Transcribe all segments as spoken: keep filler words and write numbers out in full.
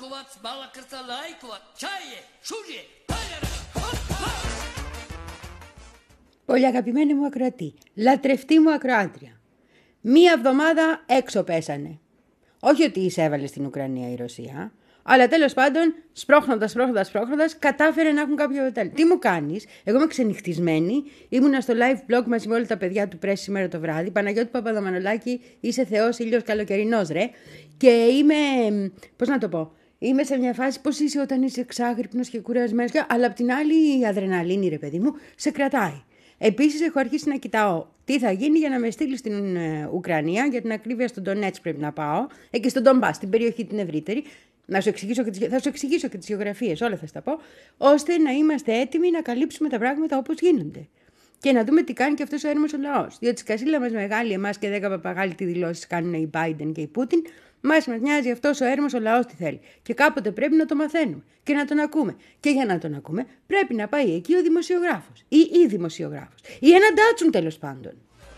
Μπάρκοβατς, Μπάλακρτα, Λάικοβατ, Τσάιε, Σούζιε, Πολύ αγαπημένη μου ακροατή, λατρευτή μου ακροάτρια. Μία εβδομάδα έξω πέσανε. Όχι ότι εισέβαλε στην Ουκρανία η Ρωσία, αλλά τέλος πάντων, σπρώχνοντας, σπρώχνοντας, σπρώχνοντας, κατάφερε να έχουν κάποιο αποτέλεσμα. Τι μου κάνεις, εγώ είμαι ξενυχτισμένη, ήμουνα στο live blog μαζί με όλα τα παιδιά του Press σήμερα το βράδυ. Παναγιώτη Παπαδομανολάκη, είσαι θεός, ήλιος καλοκαιρινός, ρε. Και είμαι, πώς να το πω, είμαι σε μια φάση πώς είσαι όταν είσαι εξάγρυπνος και κουρασμένος, αλλά απ' την άλλη η αδρεναλίνη, ρε παιδί μου, σε κρατάει. Επίσης, έχω αρχίσει να κοιτάω τι θα γίνει για να με στείλει στην ε, Ουκρανία, για την ακρίβεια στον Ντονέτσκ πρέπει να πάω, εκεί στον Ντομπάς, στην περιοχή την ευρύτερη. Να σου εξηγήσω και τις, θα σου εξηγήσω και τις γεωγραφίες, όλα θα στα πω, ώστε να είμαστε έτοιμοι να καλύψουμε τα πράγματα όπως γίνονται. Και να δούμε τι κάνει και αυτός ο έρημος ο λαός. Διότι σκασίλα μας μεγάλη, εμάς και δέκα παπαγάλοι τι δηλώσεις κάνουν οι Biden και οι Πούτιν, μας μας νοιάζει αυτός ο έρημος ο λαός τι θέλει. Και κάποτε πρέπει να το μαθαίνουμε και να τον ακούμε. Και για να τον ακούμε πρέπει να πάει εκεί ο δημοσιογράφος ή η δημοσιογράφος ή ένα ντάτσουν τέλος πάντων.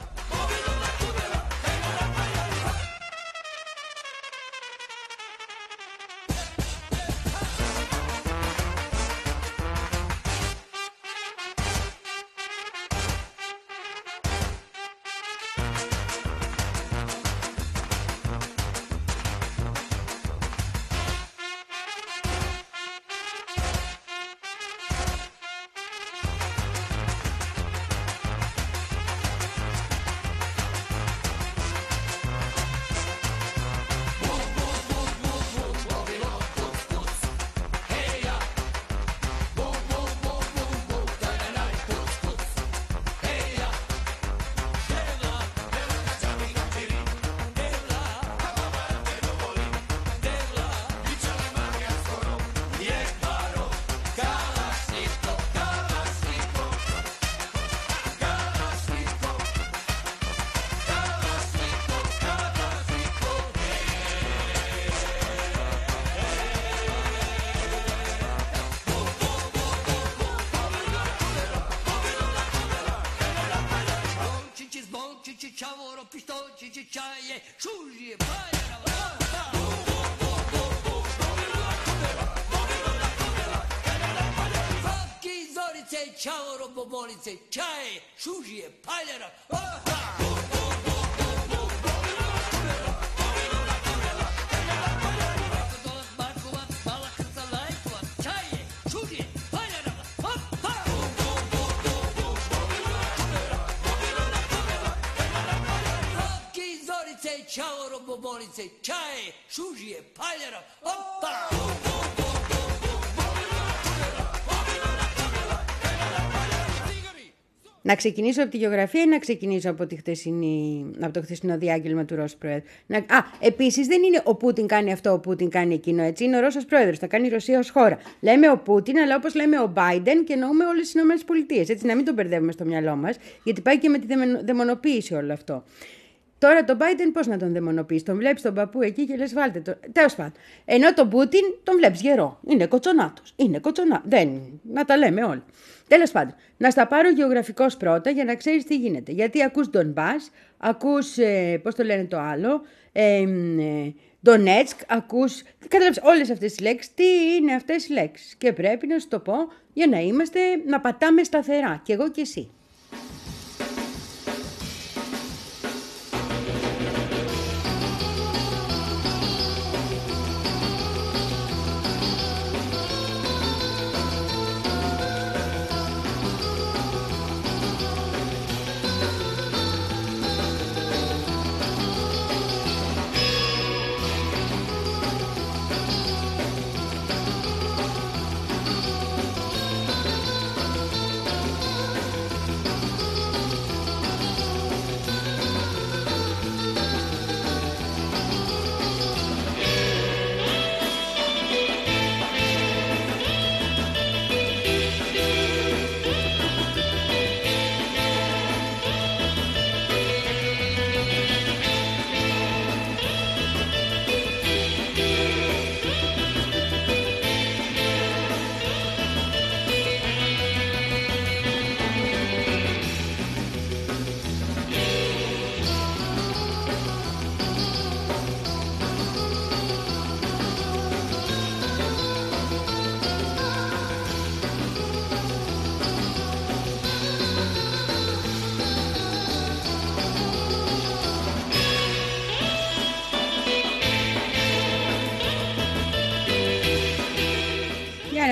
Να ξεκινήσω από τη γεωγραφία ή να ξεκινήσω από, τη χτεσινή, από το χθεσινό διάγγελμα του Ρώσου Προέδρου. Να... Α, επίσης δεν είναι ο Πούτιν κάνει αυτό, ο Πούτιν κάνει εκείνο, έτσι. Είναι ο Ρώσος Πρόεδρος, θα κάνει η Ρωσία ως χώρα. Λέμε ο Πούτιν, αλλά όπως λέμε ο Biden και εννοούμε όλες τις Ηνωμένες Πολιτείες. Έτσι, να μην τον μπερδεύουμε στο μυαλό μας, γιατί πάει και με τη δαιμονοποίηση όλο αυτό. Τώρα τον Biden πώς να τον δαιμονοποιείς, τον βλέπεις τον παππού εκεί και λες βάλτε το. Τέλος πάντων. Ενώ τον Πούτιν τον βλέπεις γερό. Είναι κοτσονάτος. Είναι κοτσονά. Δεν. Να τα λέμε όλα. Τέλος πάντων. Να στα πάρω γεωγραφικώς πρώτα για να ξέρεις τι γίνεται. Γιατί ακούς Ντονμπάς, ακούς. Ε, πώς το λένε το άλλο. Ε, ε, Ντονέτσκ, ακούς. Κατάλαβες όλες αυτές τις λέξεις. Τι είναι αυτές οι λέξεις. Και πρέπει να σου το πω για να είμαστε, να πατάμε σταθερά. Κι εγώ κι εσύ.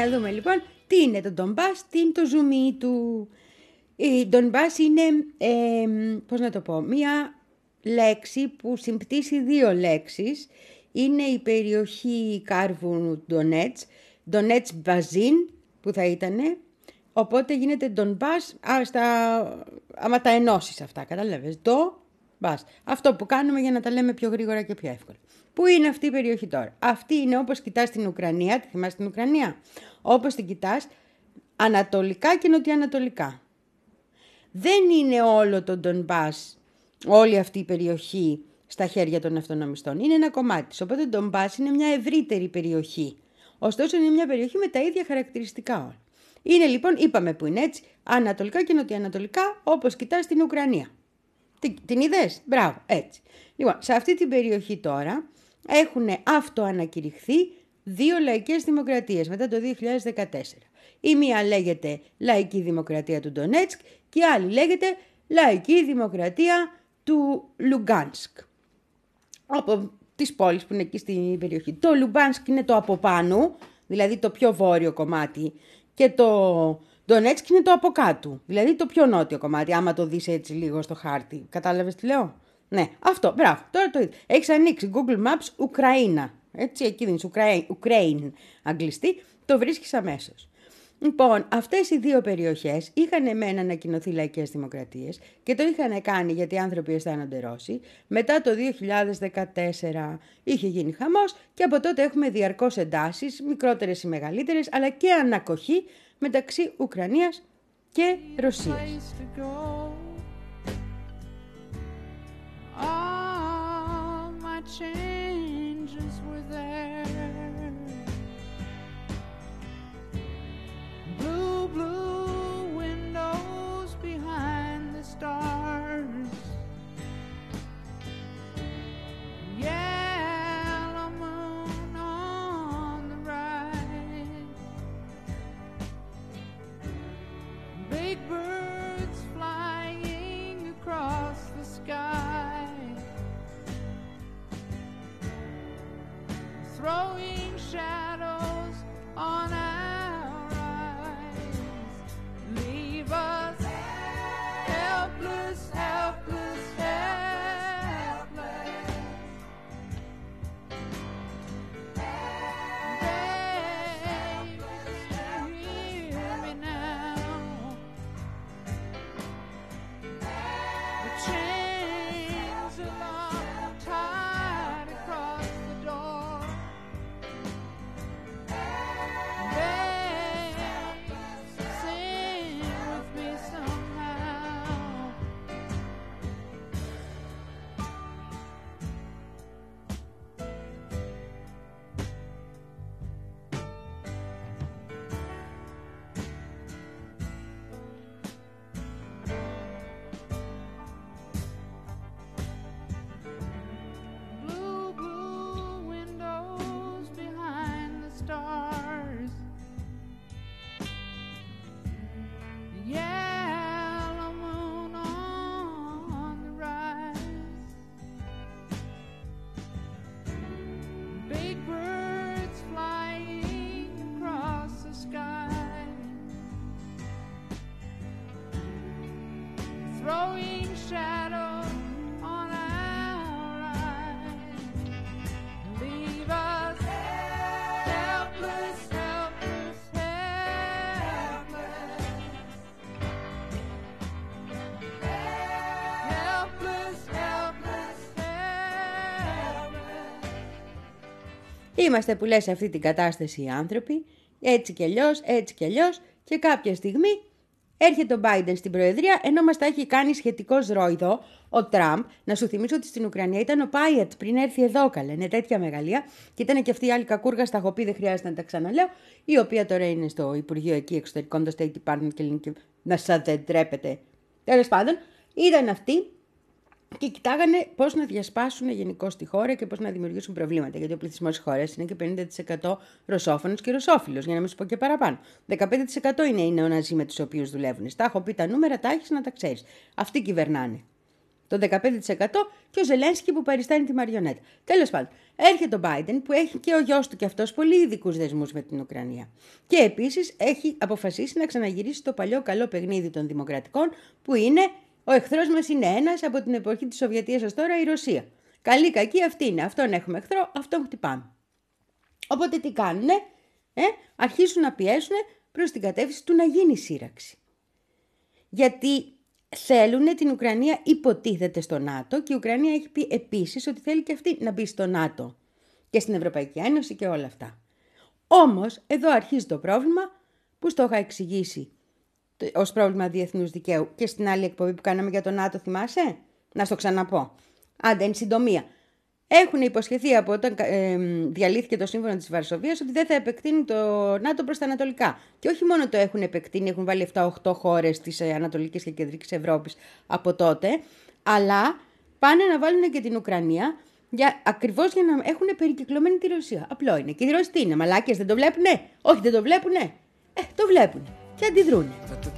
να δούμε λοιπόν τι είναι το Ντονμπάς, τι είναι το ζουμί του. Η Ντονμπάς είναι, ε, πώς να το πω, μία λέξη που συμπτύσσει δύο λέξεις. Είναι η περιοχή κάρβουνου Ντονέτς, Ντονέτς Μπαζίν που θα ήτανε, οπότε γίνεται Ντονμπάς, άμα τα ενώσεις αυτά, κατάλαβες, Ντονμπάς. Αυτό που κάνουμε για να τα λέμε πιο γρήγορα και πιο εύκολα. Πού είναι αυτή η περιοχή τώρα? Αυτή είναι όπως κοιτάς την Ουκρανία, τη θυμάσαι την Ουκρανία, όπως την κοιτάς ανατολικά και νοτιοανατολικά. Δεν είναι όλο το Ντονμπάς, όλη αυτή η περιοχή στα χέρια των αυτονομιστών. Είναι ένα κομμάτι της. Οπότε το Ντονμπάς είναι μια ευρύτερη περιοχή. Ωστόσο είναι μια περιοχή με τα ίδια χαρακτηριστικά όλα. Είναι λοιπόν, είπαμε που είναι έτσι, ανατολικά και νοτιοανατολικά, όπως κοιτάς την Ουκρανία. Την, την είδες? Μπράβο, έτσι. Λοιπόν, σε αυτή την περιοχή τώρα έχουν αυτοανακηρυχθεί δύο λαϊκές δημοκρατίες μετά το δύο χιλιάδες δεκατέσσερα. Η μία λέγεται Λαϊκή Δημοκρατία του Ντονέτσκ και η άλλη λέγεται Λαϊκή Δημοκρατία του Λουγκάνσκ. Από τις πόλεις που είναι εκεί στην περιοχή. Το Λουγκάνσκ είναι το από πάνω, δηλαδή το πιο βόρειο κομμάτι, και το Ντονέτσκ είναι το από κάτω, δηλαδή το πιο νότιο κομμάτι, άμα το δεις έτσι λίγο στο χάρτη. Κατάλαβες τι λέω? Ναι, αυτό, μπράβο, τώρα το είδες. Έχεις ανοίξει Google Maps Ουκραίνα, έτσι, εκεί δίνεις Ουκραίν αγγλιστή, το βρίσκεις αμέσως. Λοιπόν, αυτές οι δύο περιοχές είχαν μεν ανακοινωθεί λαϊκές δημοκρατίες και το είχαν κάνει γιατί οι άνθρωποι αισθάνονται Ρώσοι. Μετά το δύο χιλιάδες δεκατέσσερα είχε γίνει χαμός και από τότε έχουμε διαρκώς εντάσεις, μικρότερες ή μεγαλύτερες, αλλά και ανακοχή μεταξύ Ουκρανίας και Ρωσίας. Blue windows behind the stars, yellow moon on the rise, big birds flying across the sky, throwing shadows on our throwing shadows on our eyes, leave us helpless, helpless, helpless, helpless, helpless, helpless. Είμαστε που λες σε αυτή την κατάσταση οι άνθρωποι, έτσι κι αλλιώς, έτσι κι αλλιώς, και κάποια στιγμή έρχεται ο Biden στην Προεδρία, ενώ μας τα έχει κάνει σχετικός ρόιδο ο Τραμπ. Να σου θυμίσω ότι στην Ουκρανία ήταν ο Πάιετ πριν έρθει εδώ, καλέ. Είναι τέτοια μεγαλεία. Και ήταν και αυτή η άλλη κακούργα, στα έχω πει, δεν χρειάζεται να τα ξαναλέω. Η οποία τώρα είναι στο Υπουργείο εκεί Εξωτερικών, το State Department και ελληνική. Να σας δεν τρέπετε. Τέλος πάντων, ήταν αυτοί και κοιτάγανε πώς να διασπάσουν γενικώς τη χώρα και πώς να δημιουργήσουν προβλήματα. Γιατί ο πληθυσμός της χώρας είναι και πενήντα τοις εκατό ρωσόφωνος και ρωσόφιλος, για να μην σου πω και παραπάνω. δεκαπέντε τοις εκατό είναι οι νεοναζί με τους οποίους δουλεύουν. Τα έχω πει τα νούμερα, τα έχεις να τα ξέρεις. Αυτοί κυβερνάνε. το δεκαπέντε τοις εκατό, και ο Ζελένσκι που παριστάνει τη μαριονέτα. Τέλος πάντων, έρχεται ο Biden που έχει και ο γιος του και αυτός πολύ ειδικούς δεσμούς με την Ουκρανία. Και επίσης έχει αποφασίσει να ξαναγυρίσει το παλιό καλό παιχνίδι των δημοκρατικών, που είναι ο εχθρός μας είναι ένας από την εποχή της Σοβιετίας ως τώρα, η Ρωσία. Καλή κακή αυτή είναι. Αυτόν έχουμε εχθρό, αυτόν χτυπάμε. Οπότε τι κάνουνε, ε, αρχίσουν να πιέσουν προς την κατεύθυνση του να γίνει σύραξη. Γιατί θέλουν την Ουκρανία, υποτίθεται, στο ΝΑΤΟ, και η Ουκρανία έχει πει επίσης ότι θέλει και αυτή να μπει στο ΝΑΤΟ και στην Ευρωπαϊκή Ένωση και όλα αυτά. Όμως εδώ αρχίζει το πρόβλημα που στο είχα εξηγήσει ως πρόβλημα διεθνούς δικαίου και στην άλλη εκπομπή που κάναμε για το ΝΑΤΟ, θυμάσαι? Να στο ξαναπώ. Άντε, εν συντομία. Έχουν υποσχεθεί από όταν ε, διαλύθηκε το Σύμφωνο της Βαρσοβίας ότι δεν θα επεκτείνει το ΝΑΤΟ προς τα ανατολικά. Και όχι μόνο το έχουν επεκτείνει, έχουν βάλει επτά οχτώ χώρες της Ανατολικής και Κεντρικής Ευρώπης από τότε, αλλά πάνε να βάλουν και την Ουκρανία για, ακριβώς για να έχουν περικυκλωμένη τη Ρωσία. Απλό είναι. Και οι Ρώσοι τι είναι, μαλάκες, δεν το βλέπουνε? Όχι, δεν το βλέπουνε. Ε, το βλέπουνε και αντιδρούνε.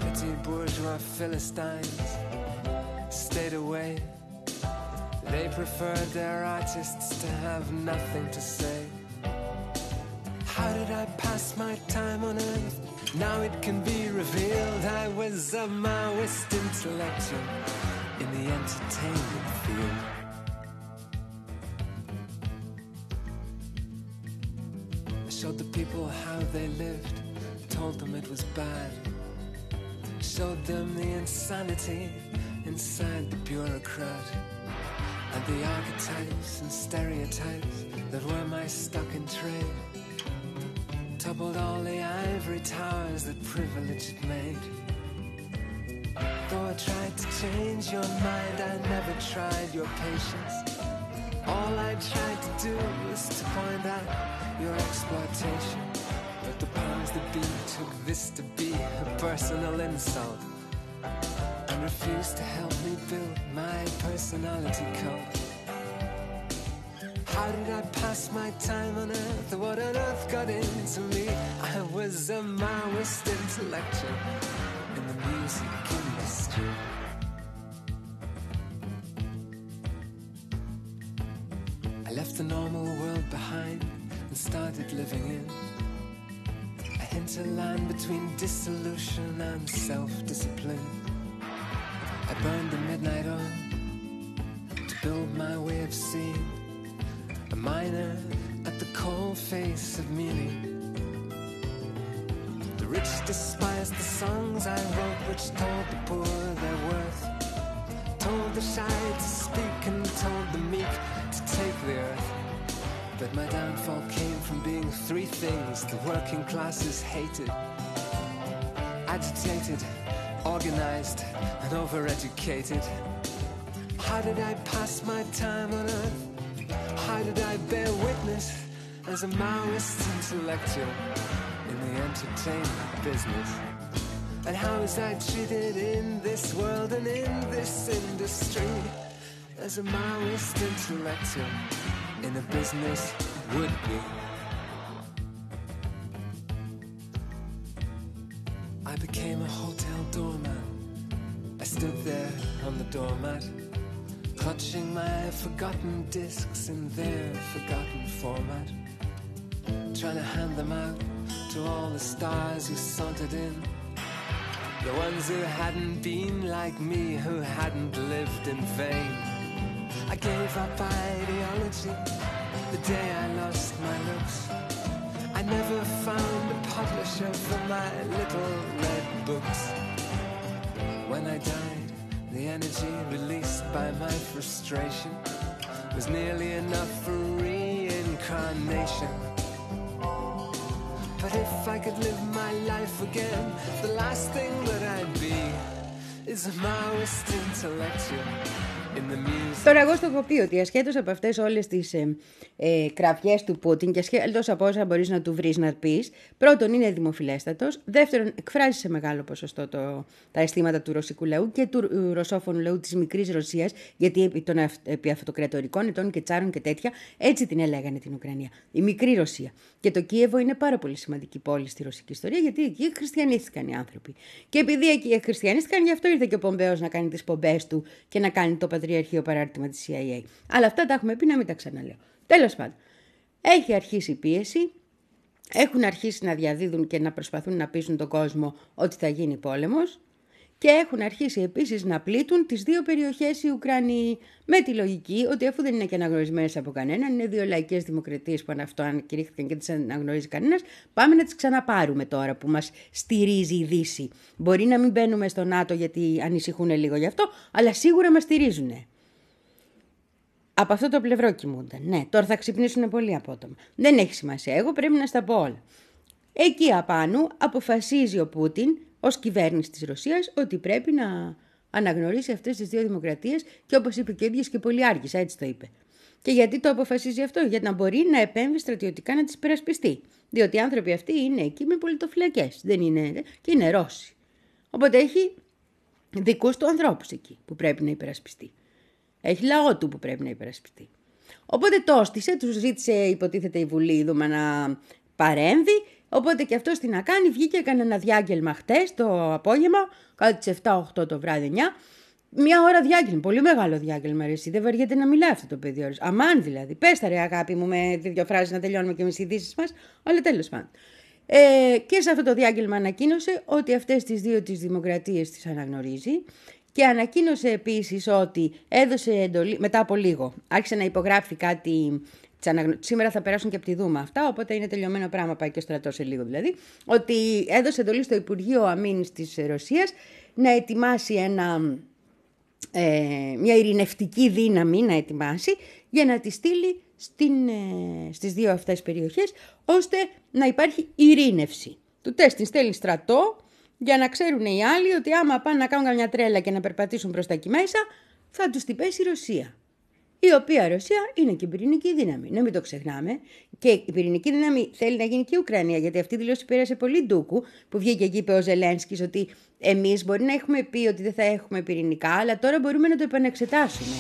They preferred their artists to have nothing to say. How did I pass my time on earth? Now it can be revealed I was a Maoist intellectual in the entertainment field. I showed the people how they lived, told them it was bad, showed them the insanity inside the bureaucrat, and the archetypes and stereotypes that were my stock in trade, toppled all the ivory towers that privilege had made. Though I tried to change your mind, I never tried your patience. All I tried to do was to point out your exploitation, but the powers that be took this to be a personal insult and refused to help me build my personality cult. How did I pass my time on earth? What on earth got into me? I was a Maoist intellectual in the music industry. I left the normal world behind and started living in a hinterland between dissolution and self-discipline. I burned the midnight oil to build my way of seeing, a miner at the cold face of meaning. The rich despised the songs I wrote which told the poor their worth, told the shy to speak and told the meek to take the earth. But my downfall came from being three things the working classes hated: agitated, organized, and overeducated. How did I pass my time on earth? How did I bear witness as a Maoist intellectual in the entertainment business? And how was I treated in this world and in this industry as a Maoist intellectual in a business would-be? I became a hotel doorman. I stood there on the doormat, clutching my forgotten discs in their forgotten format, trying to hand them out to all the stars who sauntered in, the ones who hadn't been like me, who hadn't lived in vain. I gave up ideology the day I lost my looks. I never found a publisher for my little red books. When I died, the energy released by my frustration was nearly enough for reincarnation. But if I could live my life again, the last thing that I'd be is a Maoist intellectual in the music. Τώρα εγώ στο έχω πει ότι ασχέτως από αυτές όλες τις ε, ε, κραυγές του Πούτιν και ασχέτως από όσα μπορείς να του βρεις να πεις, πρώτον είναι δημοφιλέστατος, δεύτερον εκφράζει σε μεγάλο ποσοστό το, τα αισθήματα του ρωσικού λαού και του ε, ρωσόφωνου λαού της μικρής Ρωσίας, γιατί επί των επί αυτοκρατορικών ετών και τσάρων και τέτοια έτσι την έλεγανε την Ουκρανία, η μικρή Ρωσία. Και το Κίεβο είναι πάρα πολύ σημαντική πόλη στη ρωσική ιστορία, γιατί εκεί χριστιανίστηκαν οι άνθρωποι. Και επειδή εκεί χριστιανίστηκαν, γι' αυτό ήρθε και ο Πομπέος να κάνει τις πομπές του και να κάνει το πατριαρχείο παράρτημα της σι άι έι. Αλλά αυτά τα έχουμε πει, να μην τα ξαναλέω. Τέλος πάντων, έχει αρχίσει η πίεση, έχουν αρχίσει να διαδίδουν και να προσπαθούν να πείσουν τον κόσμο ότι θα γίνει πόλεμος και έχουν αρχίσει επίσης να πλήττουν τις δύο περιοχές οι Ουκρανοί με τη λογική ότι αφού δεν είναι και αναγνωρισμένες από κανέναν, είναι δύο λαϊκές δημοκρατίες που αυτό ανακηρύχθηκαν και τις αναγνωρίζει κανένας, πάμε να τις ξαναπάρουμε τώρα που μας στηρίζει η Δύση. Μπορεί να μην μπαίνουμε στο ΝΑΤΟ γιατί ανησυχούν λίγο γι' αυτό, αλλά σίγουρα μας στηρίζουν. Από αυτό το πλευρό κοιμούνταν. Ναι, τώρα θα ξυπνήσουν πολύ απότομα. Δεν έχει σημασία. Εγώ πρέπει να στα πω όλα. Εκεί απάνω αποφασίζει ο Πούτιν ως κυβέρνηση της Ρωσίας ότι πρέπει να αναγνωρίσει αυτές τις δύο δημοκρατίες και όπως είπε και ο ίδιος και πολύ άργησα, έτσι το είπε. Και γιατί το αποφασίζει αυτό? Για να μπορεί να επέμβει στρατιωτικά να τις υπερασπιστεί. Διότι οι άνθρωποι αυτοί είναι εκεί με πολιτοφυλακές. Δεν είναι, και είναι Ρώσοι. Οπότε έχει δικούς του ανθρώπους εκεί που πρέπει να υπερασπιστεί. Έχει λαό του που πρέπει να υπερασπιστεί. Οπότε το έστησε, του ζήτησε υποτίθεται η Βουλή Δούμα να παρέμβει. Οπότε και αυτός τι να κάνει, βγήκε, έκανε ένα διάγγελμα χτες το απόγευμα, κάτω τις επτά οκτώ το βράδυ εννιά. Μια ώρα διάγγελμα, πολύ μεγάλο διάγγελμα, ρε, εσύ. Δεν βαριέται να μιλάει αυτό το παιδί ώρες. Αμάν δηλαδή. Πες τα ρε αγάπη μου με δύο φράσεις να τελειώνουμε και με τις ειδήσεις μας, αλλά τέλος πάντων. Ε, και σε αυτό το διάγγελμα ανακοίνωσε ότι αυτές τις δύο τις δημοκρατίες τις αναγνωρίζει. Και ανακοίνωσε επίσης ότι έδωσε εντολή, μετά από λίγο, άρχισε να υπογράφει κάτι, σήμερα θα περάσουν και από τη Δούμα αυτά, οπότε είναι τελειωμένο πράγμα, πάει και ο στρατός σε λίγο δηλαδή, ότι έδωσε εντολή στο Υπουργείο Αμήνης της Ρωσίας να ετοιμάσει ένα, ε, μια ειρηνευτική δύναμη, να ετοιμάσει, για να τη στείλει στην, ε, στις δύο αυτές περιοχές, ώστε να υπάρχει ειρήνευση. Του τεστ την στέλνει στρατό, για να ξέρουν οι άλλοι ότι άμα πάνε να κάνουν καμιά τρέλα και να περπατήσουν προς τα εκεί μέσα, θα τους την πέσει η Ρωσία. Η οποία Ρωσία είναι και η πυρηνική δύναμη. Να μην το ξεχνάμε. Και η πυρηνική δύναμη θέλει να γίνει και η Ουκρανία, γιατί αυτή η δηλώση πέρασε πολύ ντούκου, που βγήκε εκεί είπε ο Ζελένσκις ότι εμείς μπορεί να έχουμε πει ότι δεν θα έχουμε πυρηνικά, αλλά τώρα μπορούμε να το επανεξετάσουμε.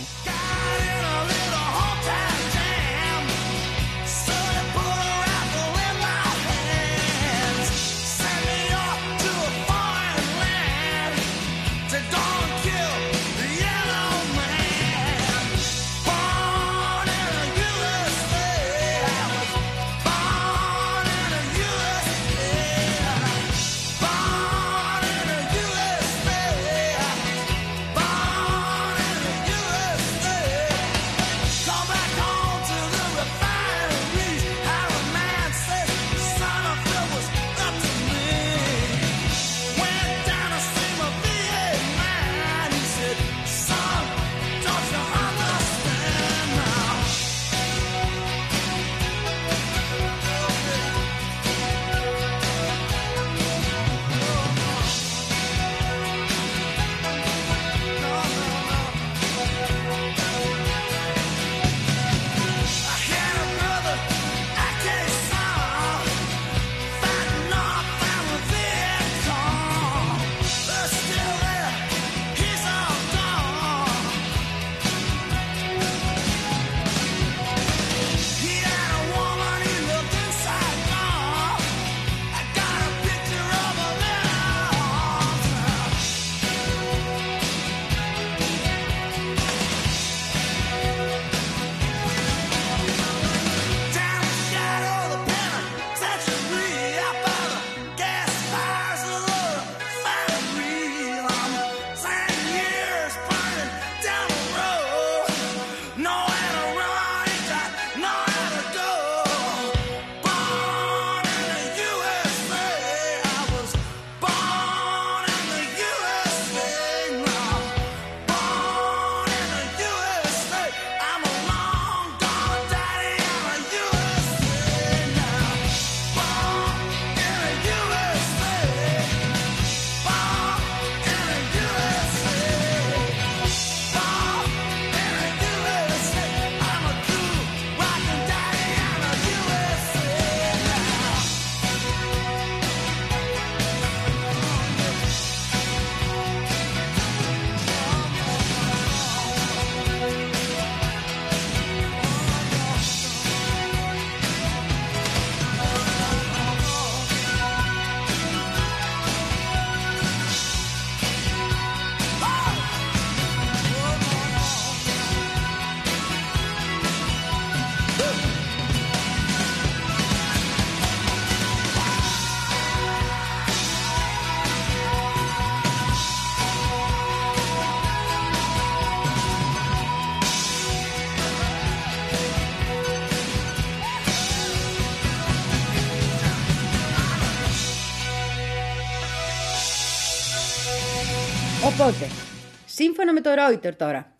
Οπότε, σύμφωνα με το Reuters τώρα,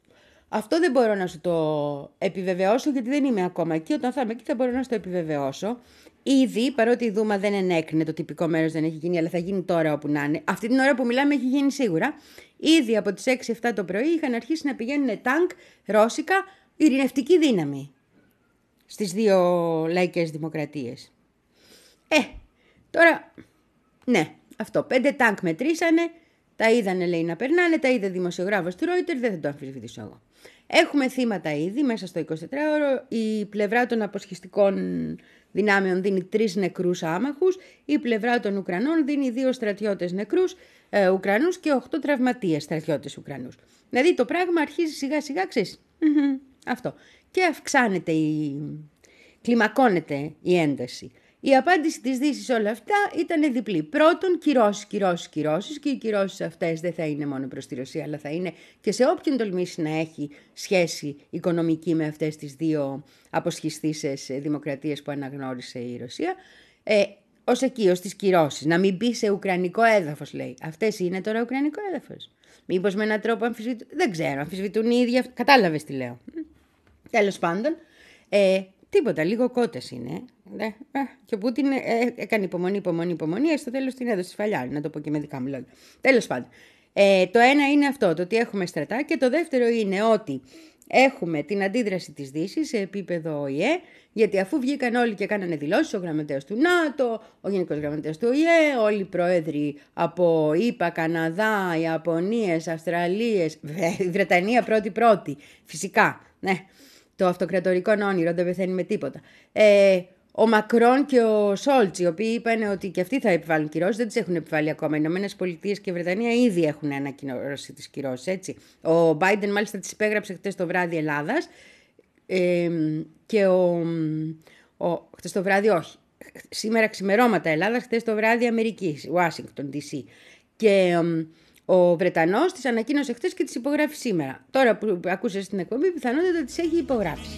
αυτό δεν μπορώ να σου το επιβεβαιώσω γιατί δεν είμαι ακόμα εκεί. Όταν θα είμαι εκεί θα μπορώ να σου το επιβεβαιώσω. Ήδη, παρότι η Δούμα δεν ενέκρινε, το τυπικό μέρος δεν έχει γίνει, αλλά θα γίνει τώρα όπου να είναι. Αυτή την ώρα που μιλάμε έχει γίνει σίγουρα. Ήδη από τις έξι εφτά το πρωί είχαν αρχίσει να πηγαίνουν τάγκ ρώσικα, ειρηνευτική δύναμη στις δύο λαϊκές δημοκρατίες. Ε, τώρα, ναι, αυτό. Πέντε τάγκ μετρήσανε, τα είδανε λέει να περνάνε, τα είδε δημοσιογράφος του Reuters, δεν θα το αμφισβητήσω εγώ. Έχουμε θύματα ήδη μέσα στο εικοσιτετράωρο, η πλευρά των αποσχιστικών δυνάμεων δίνει τρεις νεκρούς άμαχους, η πλευρά των Ουκρανών δίνει δύο στρατιώτες νεκρούς ε, Ουκρανούς και οκτώ τραυματίες στρατιώτες Ουκρανούς. Δηλαδή το πράγμα αρχίζει σιγά σιγά, ξέρεις, αυτό. Και αυξάνεται η... κλιμακώνεται η ένταση. Η απάντηση της Δύσης όλα αυτά ήταν διπλή. Πρώτον, κυρώσεις, κυρώσεις, κυρώσεις και οι κυρώσεις αυτές δεν θα είναι μόνο προς τη Ρωσία, αλλά θα είναι και σε όποιον τολμήσει να έχει σχέση οικονομική με αυτές τις δύο αποσχιστήσεις δημοκρατίες που αναγνώρισε η Ρωσία. Ε, ως εκεί, ως τις κυρώσεις. Να μην μπει σε ουκρανικό έδαφος, λέει. Αυτές είναι τώρα ουκρανικό έδαφος. Μήπως με έναν τρόπο αμφισβητούν. Δεν ξέρω, αμφισβητούν οι ίδιοι. Κατάλαβες τι λέω. Τέλος πάντων. Ε, Τίποτα, λίγο κότες είναι. Ε, ε, και ο Πούτιν ε, έκανε υπομονή, υπομονή, υπομονή, ε, στο τέλος την έδωσε σφαλιάρι, να το πω και με δικά μου λόγια. Τέλος πάντων. Ε, το ένα είναι αυτό, το ότι έχουμε στρατά, και το δεύτερο είναι ότι έχουμε την αντίδραση της Δύσης σε επίπεδο Ο Η Ε, γιατί αφού βγήκαν όλοι και κάνανε δηλώσεις, ο γραμματέας του ΝΑΤΟ, ο γενικός γραμματέας του Ο Η Ε, όλοι οι πρόεδροι από ΗΠΑ, Καναδά, Ιαπωνίες, Αυστραλίες, η Βρετανία πρώτη-πρώτη, φυσικά, ναι. Το αυτοκρατορικό όνειρο δεν πεθαίνει με τίποτα. Ε, ο Μακρόν και ο Σόλτς, οι οποίοι είπαν ότι και αυτοί θα επιβάλλουν κυρώσεις, δεν τις έχουν επιβάλει ακόμα. Οι Ηνωμένες Πολιτείες και η Βρετανία ήδη έχουν ανακοινώσει τις κυρώσεις, έτσι. Ο Μπάιντεν μάλιστα τις υπέγραψε χτες το βράδυ Ελλάδας ε, και ο, ο... χτες το βράδυ όχι. Σήμερα ξημερώματα Ελλάδας, χτες το βράδυ Αμερικής, Ουάσιγκτον ντι σι. Και... ο Βρετανός τις ανακοίνωσε χτες και τις υπογράφει σήμερα. Τώρα που ακούσες την εκπομπή, πιθανότατα τις έχει υπογράψει.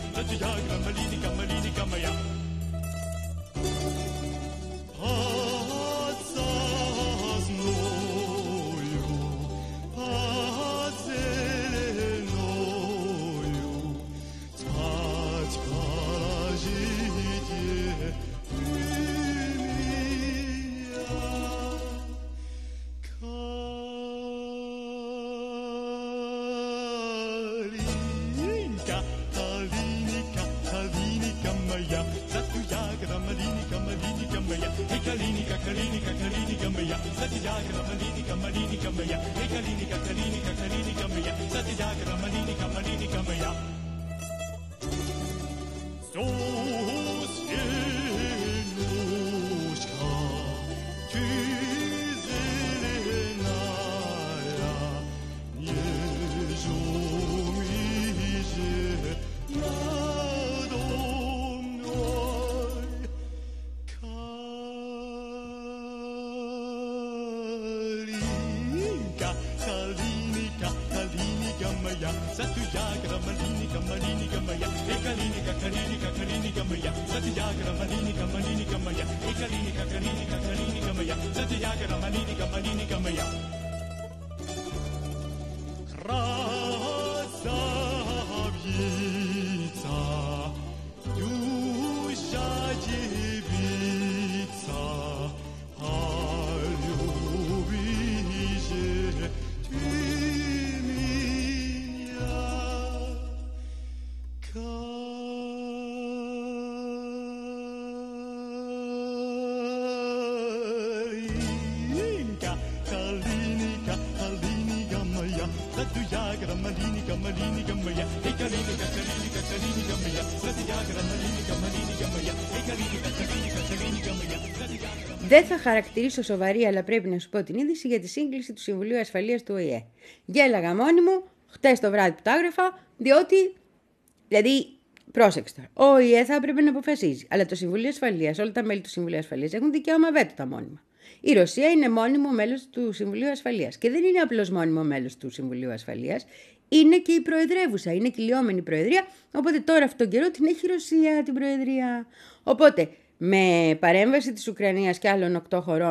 Δεν θα χαρακτηρίσω σοβαρή, αλλά πρέπει να σου πω την είδηση για τη σύγκληση του Συμβουλίου Ασφαλείας του Ο Η Ε. Γέλαγα μόνη μου χτες το βράδυ που τα έγραφα, διότι, δηλαδή, πρόσεξε τώρα, ο Ο Η Ε θα έπρεπε να αποφασίζει, αλλά το Συμβουλίο Ασφαλείας, όλα τα μέλη του Συμβουλίου Ασφαλείας έχουν δικαίωμα βέτο τα μόνιμα. Η Ρωσία είναι μόνιμο μέλος του Συμβουλίου Ασφαλείας και δεν είναι απλώς μόνιμο μέλος του Συμβουλίου Ασφαλείας, είναι και η προεδρεύουσα, είναι κυλιόμενη προεδρία, οπότε τώρα αυτόν τον καιρό την έχει η Ρωσία την προεδρία. Οπότε, με παρέμβαση της Ουκρανίας και άλλων οκτώ χωρών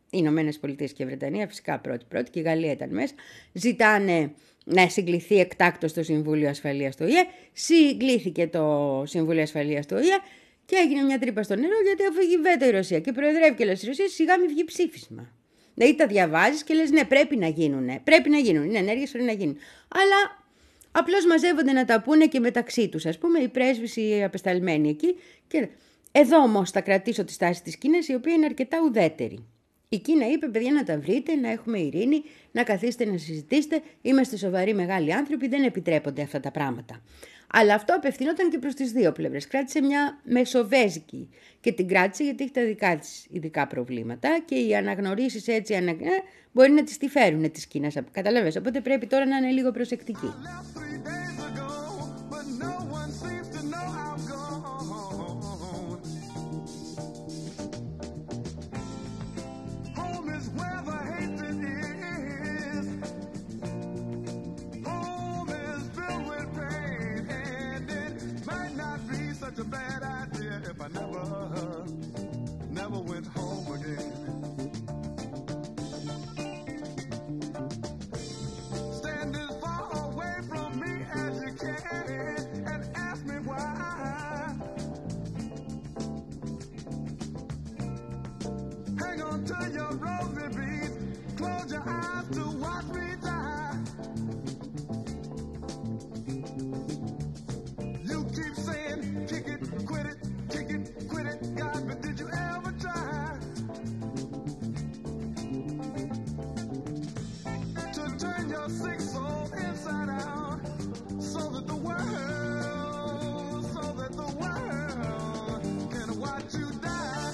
οι Ηνωμένες Πολιτείες και η Βρετανία, φυσικά πρώτη-πρώτη, και η Γαλλία ήταν μέσα, ζητάνε να συγκληθεί εκτάκτως το Συμβούλιο Ασφαλείας του Ο Ε Ε. Συγκλήθηκε το Συμβούλιο Ασφαλείας του Ο Ε Ε και έγινε μια τρύπα στο νερό, γιατί αφού έχει βέτο η Ρωσία και προεδρεύει και λες η Ρωσία, σιγά μην βγει ψήφισμα. Δηλαδή τα διαβάζεις και λες ναι, πρέπει να γίνουν, πρέπει να γίνουν, είναι ενέργειες, πρέπει να γίνουν. Αλλά απλώς μαζεύονται να τα πούνε και μεταξύ τους, ας πούμε, οι πρέσβεις, οι απεσταλμένοι εκεί. Και... Εδώ όμως θα κρατήσω τη στάση της Κίνας, η οποία είναι αρκετά ουδέτερη. Η Κίνα είπε, παιδιά, να τα βρείτε, να έχουμε ειρήνη, να καθίσετε να συζητήσετε. Είμαστε σοβαροί μεγάλοι άνθρωποι, δεν επιτρέπονται αυτά τα πράγματα. Αλλά αυτό απευθυνόταν και προς τις δύο πλευρές. Κράτησε μια μεσοβέζικη και την κράτησε γιατί έχει τα δικά της ειδικά προβλήματα και οι αναγνωρίσεις έτσι ανα... μπορεί να τις τη φέρουν της Κίνας. Καταλαβαίνεις, οπότε πρέπει τώρα να είναι λίγο προσεκτική. Such a bad idea if I never, never went home again. Stand as far away from me as you can and ask me why. Hang on to your rosy beads, close your eyes to watch me die. You keep saying kick it, quit it, kick it, quit it, God, but did you ever try to turn your sick soul inside out so that the world, so that the world can watch you die?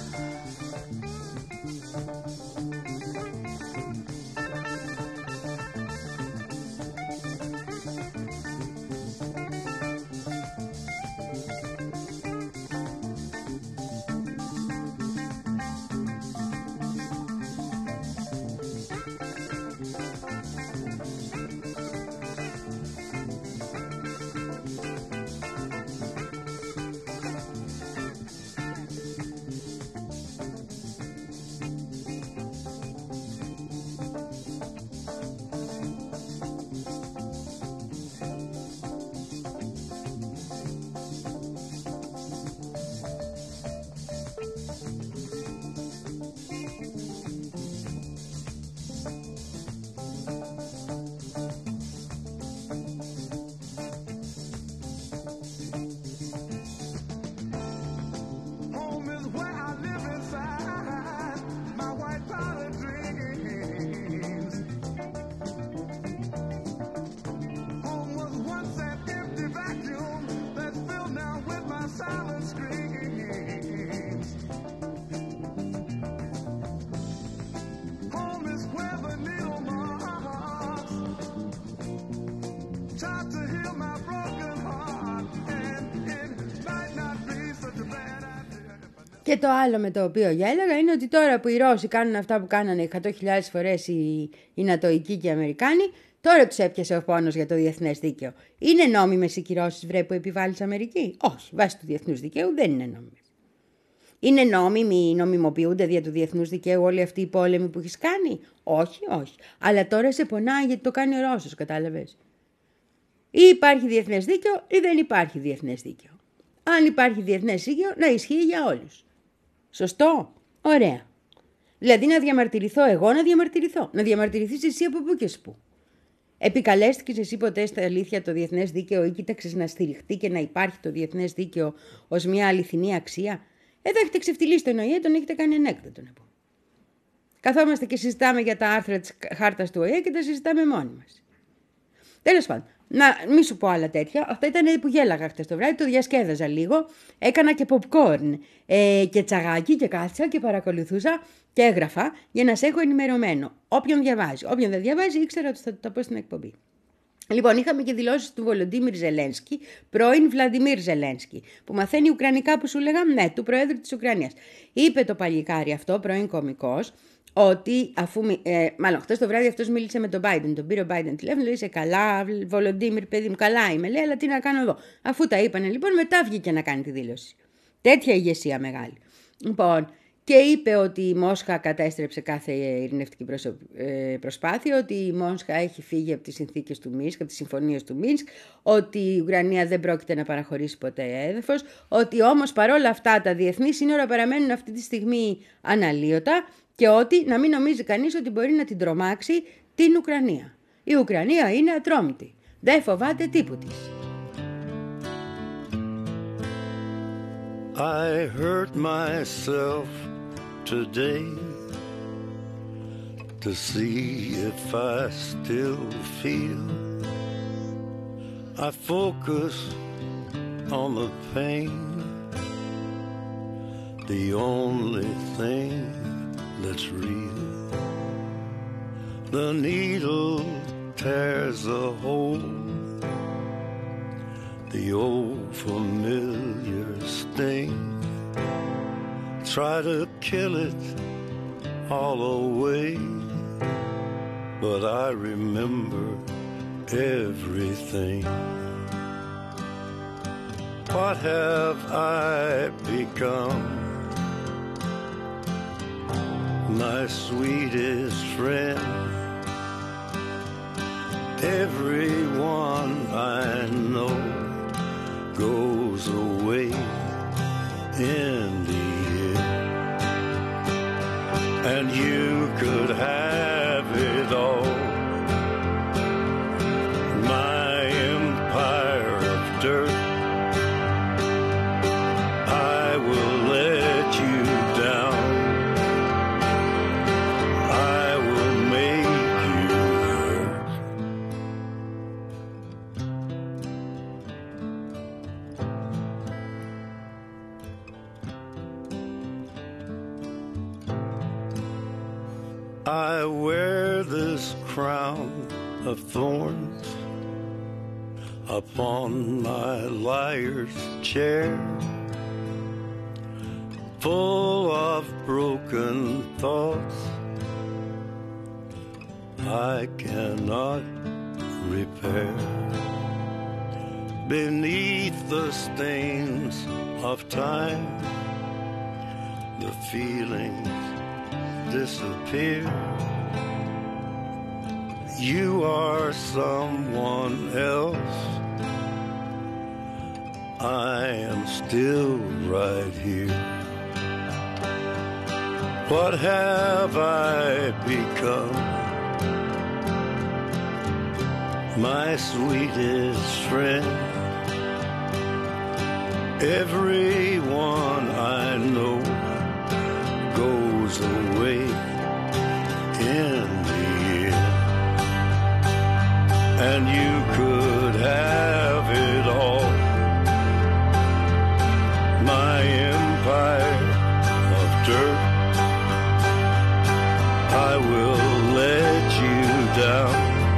Και το άλλο με το οποίο γέλαγα είναι ότι τώρα που οι Ρώσοι κάνουν αυτά που κάνανε εκατό χιλιάδες φορές οι, οι Νατοικοί και οι Αμερικάνοι, τώρα τους έπιασε ο πόνος για το διεθνές δίκαιο. Είναι νόμιμες οι κυρώσεις, βρε, που επιβάλλει Αμερική? Όχι, βάσει του διεθνούς δικαίου δεν είναι νόμιμες. Είναι νόμιμοι, νομιμοποιούνται δια του διεθνούς δικαίου όλοι αυτοί οι πόλεμοι που έχεις κάνει? Όχι, όχι. Αλλά τώρα σε πονάει γιατί το κάνει ο Ρώσος, κατάλαβες. Ή υπάρχει διεθνές δίκαιο ή δεν υπάρχει διεθνές δίκαιο. Αν υπάρχει διεθνές δίκαιο, να ισχύει για όλους. Σωστό? Ωραία. Δηλαδή να διαμαρτυρηθώ εγώ, να διαμαρτυρηθώ. Να διαμαρτυρηθείς εσύ από πού και σπου. Επικαλέστηκες εσύ ποτέ στα αλήθεια το διεθνές δίκαιο ή κοίταξες να στηριχτεί και να υπάρχει το διεθνές δίκαιο ως μια αληθινή αξία? Εδώ έχετε ξεφτυλίσει τον Ο Ε Ε, τον έχετε κάνει ανέκδοτο να πω. Καθόμαστε και συζητάμε για τα άρθρα της χάρτας του Ο Ε Ε και τα συζητάμε μόνοι μας. Τέλος πάντων, να μη σου πω άλλα τέτοια. Αυτό ήταν που γέλαγα χτες το βράδυ, το διασκέδαζα λίγο. Έκανα και popcorn ε, και τσαγάκι και κάθισα και παρακολουθούσα και έγραφα για να σε έχω ενημερωμένο. Όποιον διαβάζει. Όποιον δεν διαβάζει, ήξερα ότι θα το τα πω στην εκπομπή. Λοιπόν, είχαμε και δηλώσεις του Βολοντίμιρ Ζελένσκι, πρώην Βλαντιμίρ Ζελένσκι, που μαθαίνει Ουκρανικά που σου λέγαμε, ναι, του Προέδρου της Ουκρανίας. Είπε το παλικάρι αυτό, πρώην κωμικός, ότι αφού. Ε, μάλλον, χτες το βράδυ αυτός μίλησε με τον Biden, τον πήρε ο Biden τηλέφωνο, λέει: είσαι καλά, Βολοντίμιρ, παιδί μου, καλά είμαι, λέει, αλλά τι να κάνω εδώ. Αφού τα είπανε, λοιπόν, μετά βγήκε να κάνει τη δήλωση. Τέτοια ηγεσία μεγάλη. Λοιπόν, και είπε ότι η Μόσχα κατέστρεψε κάθε ειρηνευτική προσπάθεια, ότι η Μόσχα έχει φύγει από τις συνθήκες του Μίνσκ, από τις συμφωνίες του Μίνσκ, ότι η Ουκρανία δεν πρόκειται να παραχωρήσει ποτέ έδαφος, ότι όμως παρόλα αυτά τα διεθνή σύνορα παραμένουν αυτή τη στιγμή αναλύωτα και ότι να μην νομίζει κανείς ότι μπορεί να την τρομάξει την Ουκρανία. Η Ουκρανία είναι ατρόμητη. Δεν φοβάται τίποτη. I hurt myself today to see if I still feel. I focus on the pain, the only thing that's real. The needle tears a hole, the old familiar sting. Try to kill it all away, but I remember everything. What have I become? My sweetest friend. Everyone I know goes away in the end, and you could have it all. My empire of dirt, I will let you down. I will make you hurt. I wear this crown of thorns upon my liar's chair, full of broken thoughts I cannot repair. Beneath the stains of time, the feelings disappear. You are someone else. I am still right here. What have I become? My sweetest friend. Everyone I know goes away in the end, and you could have it all. My empire of dirt, I will let you down.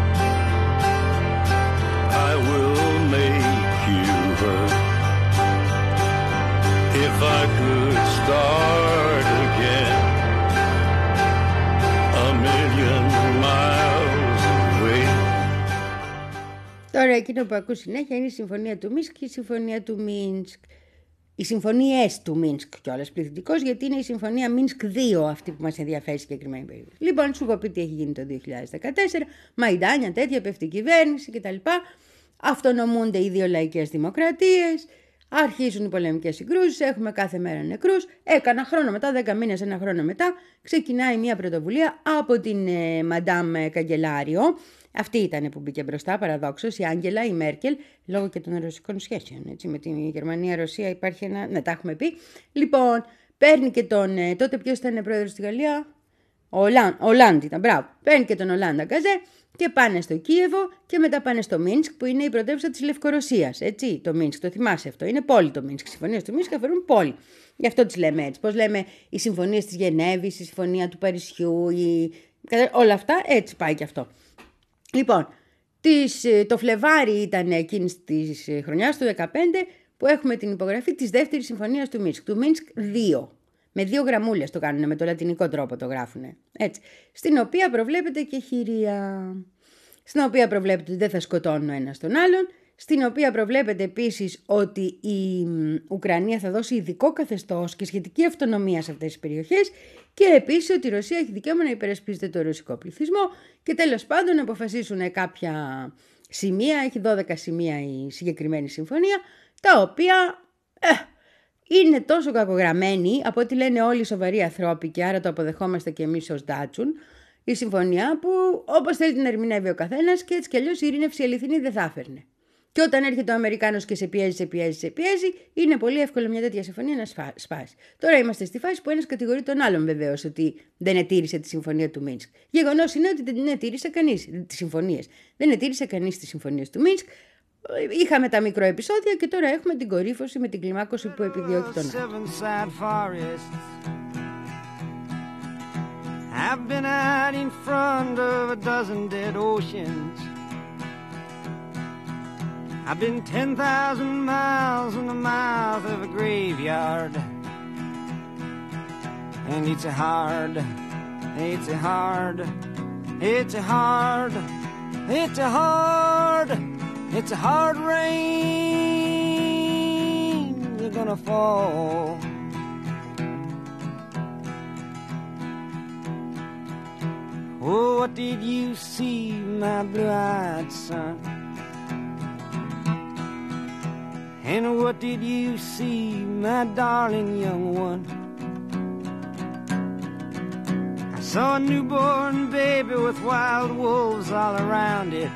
I will make you hurt. If I could start again, a million miles away. Τώρα εκείνο που ακούς συνέχεια είναι η συμφωνία του Μίνσκ και η συμφωνία του Μίνσκ. Οι συμφωνίες του Μίνσκ κιόλας πληθυντικός, γιατί είναι η συμφωνία Μίνσκ δύο αυτή που μας ενδιαφέρει συγκεκριμένη περίπτωση. Λοιπόν, σου έχω πει τι έχει γίνει το δύο χιλιάδες δεκατέσσερα, Μαϊντάνια, τέτοια, πέφτει η κυβέρνηση κτλ. Αυτονομούνται οι δύο λαϊκές δημοκρατίες, αρχίζουν οι πολεμικές συγκρούσεις, έχουμε κάθε μέρα νεκρούς. Έκανα χρόνο μετά, δέκα μήνες, ένα χρόνο μετά, ξεκινάει μια πρωτοβουλία από την ε, Μαντάμ Καγκελάριο. Αυτή ήταν που μπήκε μπροστά, παραδόξως, η Άγγελα, η Μέρκελ, λόγω και των ρωσικών σχέσεων. Έτσι, με την Γερμανία-Ρωσία υπάρχει ένα. Ναι, τα έχουμε πει. Λοιπόν, παίρνει και τον. Ε, τότε ποιος ήταν πρόεδρος στη Γαλλία? Ο Ολάντ ήταν, μπράβο. Παίρνει και τον Ολάντα Γκαζέ και πάνε στο Κίεβο και μετά πάνε στο Μίνσκ, που είναι η πρωτεύουσα της Λευκορωσίας. Έτσι, το Μίνσκ, το θυμάσαι αυτό. Είναι πόλη το Μίνσκ. Οι συμφωνίες του Μίνσκ αφορούν πόλη. Γι' αυτό τις λέμε έτσι. Πώς λέμε οι συμφωνίες της Γενέβης, η συμφωνία του Παρισιού, η... όλα αυτά, έτσι πάει και αυτό. Λοιπόν, το Φλεβάρι ήταν εκείνης της χρονιάς, του δεκαπέντε, που έχουμε την υπογραφή της δεύτερης συμφωνίας του Μίνσκ, του Μίνσκ δύο. Με δύο γραμμούλες το κάνουν, με το λατινικό τρόπο το γράφουν. Έτσι. Στην οποία προβλέπεται και χειρία. Στην οποία προβλέπεται ότι δεν θα σκοτώνουν ο ένας τον άλλον. στην οποία προβλέπεται επίσης ότι η Ουκρανία θα δώσει ειδικό καθεστώς και σχετική αυτονομία σε αυτές τις περιοχές και επίσης ότι η Ρωσία έχει δικαίωμα να υπερασπίζεται το ρωσικό πληθυσμό και τέλος πάντων να αποφασίσουν κάποια σημεία, έχει δώδεκα σημεία η συγκεκριμένη συμφωνία, τα οποία ε, είναι τόσο κακογραμμένοι από ό,τι λένε όλοι οι σοβαροί ανθρώποι και άρα το αποδεχόμαστε και εμείς ως Ντάτσουν, η συμφωνία που όπως θέλει την ερμηνεύει ο καθένας και έτσι κι αλλιώς η ειρήνευση αληθινή δεν θα έφερνε. Και όταν έρχεται ο Αμερικάνος και σε πιέζει, σε πιέζει, σε πιέζει, είναι πολύ εύκολο μια τέτοια συμφωνία να σπάσει. Τώρα είμαστε στη φάση που ένας κατηγορεί τον άλλον βεβαίως ότι δεν ετήρησε τη συμφωνία του Μίνσκ. Γεγονός είναι ότι δεν ετήρησε κανείς τις συμφωνίες. Δεν ετήρησε κανείς τις συμφωνίες του Μίνσκ. Είχαμε τα μικροεπισόδια και τώρα έχουμε την κορύφωση με την κλιμάκωση που επιδιώκει τον άλλο. I've been out in front of a dozen dead oceans. I've been ten thousand miles in the mouth of a graveyard. And it's a hard, it's a hard, it's a hard, it's a hard, it's a hard rain you're gonna fall. Oh, what did you see, my blue-eyed son? And what did you see, my darling young one? I saw a newborn baby with wild wolves all around it.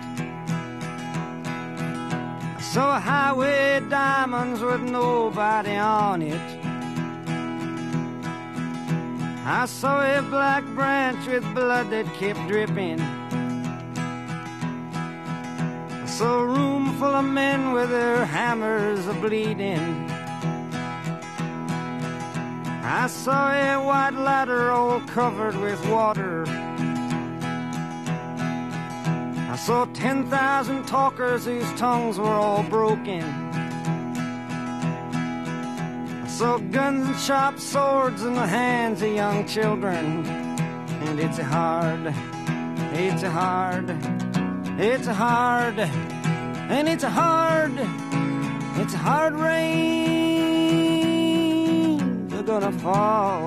I saw a highway of diamonds with nobody on it. I saw a black branch with blood that kept dripping. I saw a room full of men with their hammers a-bleeding. I saw a white ladder all covered with water. I saw ten thousand talkers whose tongues were all broken. I saw guns and sharp swords in the hands of young children. And it's a hard, it's a hard, it's a hard, and it's a hard, it's a hard rain you're gonna fall.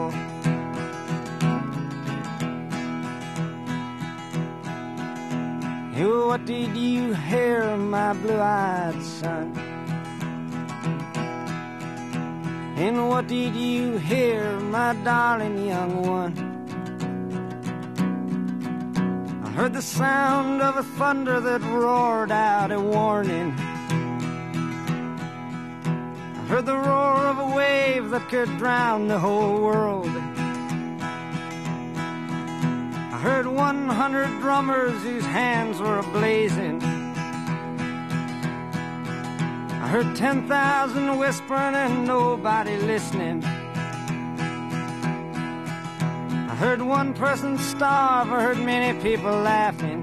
Oh, what did you hear, my blue-eyed son? And what did you hear, my darling young one? I heard the sound of a thunder that roared out a warning. I heard the roar of a wave that could drown the whole world. I heard one hundred drummers whose hands were ablazing. I heard ten thousand whispering and nobody listening. I heard one person starve, I heard many people laughing.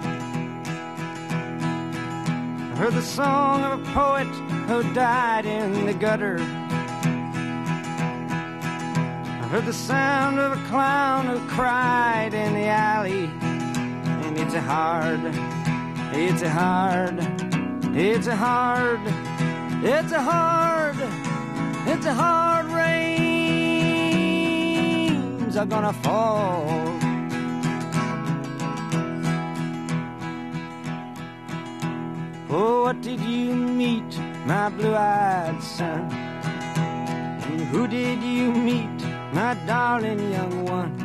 I heard the song of a poet who died in the gutter. I heard the sound of a clown who cried in the alley. And it's a hard, it's a hard, it's a hard, it's a hard, it's a hard rains are gonna fall. Oh, what did you meet, my blue-eyed son? And who did you meet, my darling young one?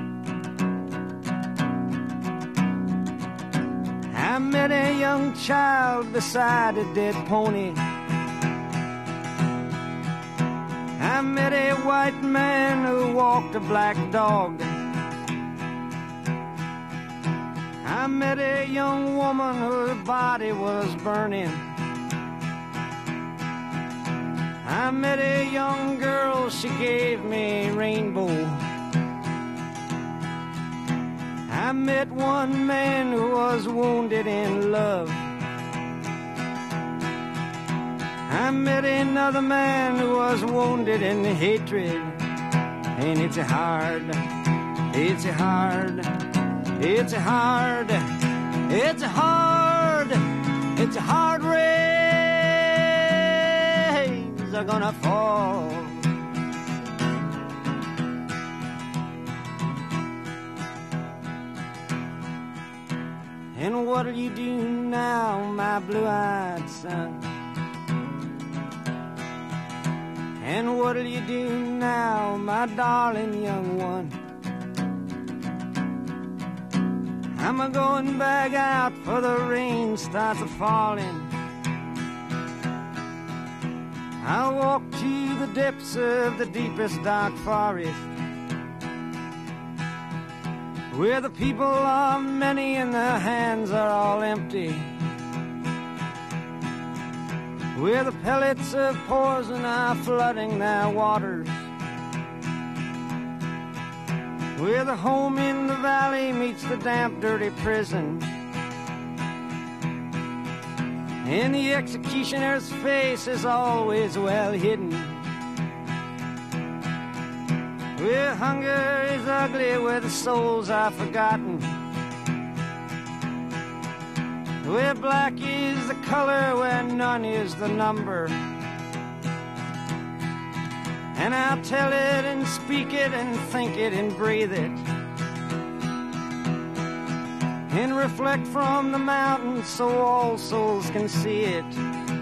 I met a young child beside a dead pony. I met a white man who walked a black dog. I met a young woman whose body was burning. I met a young girl, she gave me a rainbow. I met one man who was wounded in love. I met another man who was wounded in hatred. And it's a hard, it's a hard, it's a hard, it's a hard, it's a hard rain are gonna fall. And what'll you do now, my blue-eyed son? And what'll you do now, my darling young one? I'm a-going back out for the rain starts a-falling. I'll walk to the depths of the deepest dark forest, where the people are many and their hands are all empty, where the pellets of poison are flooding their waters, where the home in the valley meets the damp, dirty prison, and the executioner's face is always well hidden, where hunger is ugly, where the souls are forgotten, where black is the color, where none is the number. And I'll tell it and speak it and think it and breathe it, and reflect from the mountains so all souls can see it.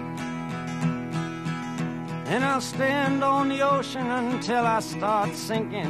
And I'll stand on the ocean until I start sinking,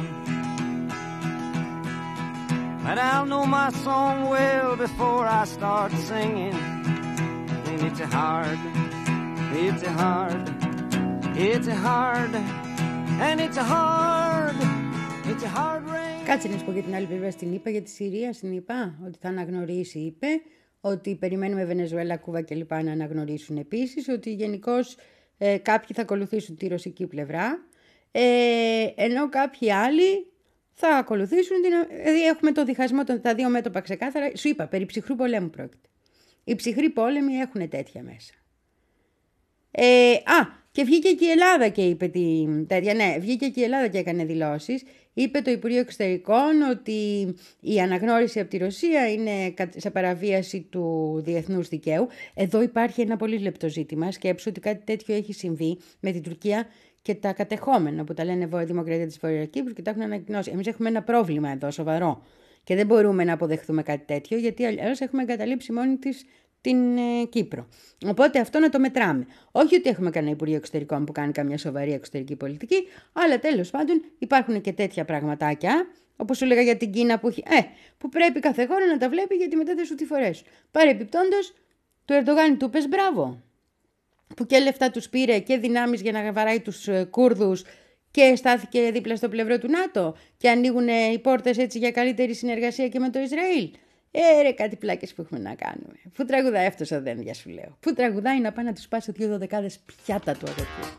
but I'll know my song well before I start singing. And it's a hard, it's a hard, it's a hard, and it's a hard, it's a hard rain. Κάτσε να σου πω για την άλλη πλευρά στην ΗΠΑ, για τη Συρία στην ΗΠΑ, ότι θα αναγνωρίσει, είπε, ότι περιμένουμε Βενεζουέλα, Κούβα κλπ. Να αναγνωρίσουν επίσης, ότι γενικώς ε, κάποιοι θα ακολουθήσουν τη ρωσική πλευρά, ε, ενώ κάποιοι άλλοι θα ακολουθήσουν την... Δηλαδή έχουμε το διχασμό των τα δύο μέτωπα ξεκάθαρα. Σου είπα, περί ψυχρού πολέμου πρόκειται. Οι ψυχροί πόλεμοι έχουν τέτοια μέσα. Ε, α, και βγήκε και η Ελλάδα και είπε τη, τέτοια, ναι, βγήκε και η Ελλάδα και έκανε δηλώσεις. Είπε το Υπουργείο Εξωτερικών ότι η αναγνώριση από τη Ρωσία είναι σε παραβίαση του διεθνούς δικαίου. Εδώ υπάρχει ένα πολύ λεπτό ζήτημα. Σκέψου ότι κάτι τέτοιο έχει συμβεί με την Τουρκία και τα κατεχόμενα που τα λένε Δημοκρατία της Βορειάς Κύπρου και τα έχουν ανακοινώσει. Εμείς έχουμε ένα πρόβλημα εδώ σοβαρό και δεν μπορούμε να αποδεχθούμε κάτι τέτοιο, γιατί αλλιώς έχουμε εγκαταλείψει μόνη της την ε, Κύπρο. Οπότε αυτό να το μετράμε. Όχι ότι έχουμε κανένα Υπουργείο Εξωτερικών που κάνει καμιά σοβαρή εξωτερική πολιτική, αλλά τέλος πάντων υπάρχουν και τέτοια πραγματάκια, όπως σου έλεγα για την Κίνα, που, ε, που πρέπει κάθε χώρα να τα βλέπει, γιατί μετά δεν σου τη φορέσουν. Παρεπιπτόντως, του Ερντογάν του πες μπράβο, που και λεφτά τους πήρε και δυνάμεις για να βαράει τους Κούρδους και στάθηκε δίπλα στο πλευρό του ΝΑΤΟ και ανοίγουν οι πόρτες έτσι για καλύτερη συνεργασία και με το Ισραήλ. Ε, ρε, κάτι πλάκες που έχουμε να κάνουμε. Πού τραγουδάει αυτός ο δένδια, σου λέω. Πού τραγουδάει να πάει να του σπάσει δύο δωδεκάδες πιάτα του αδερφού.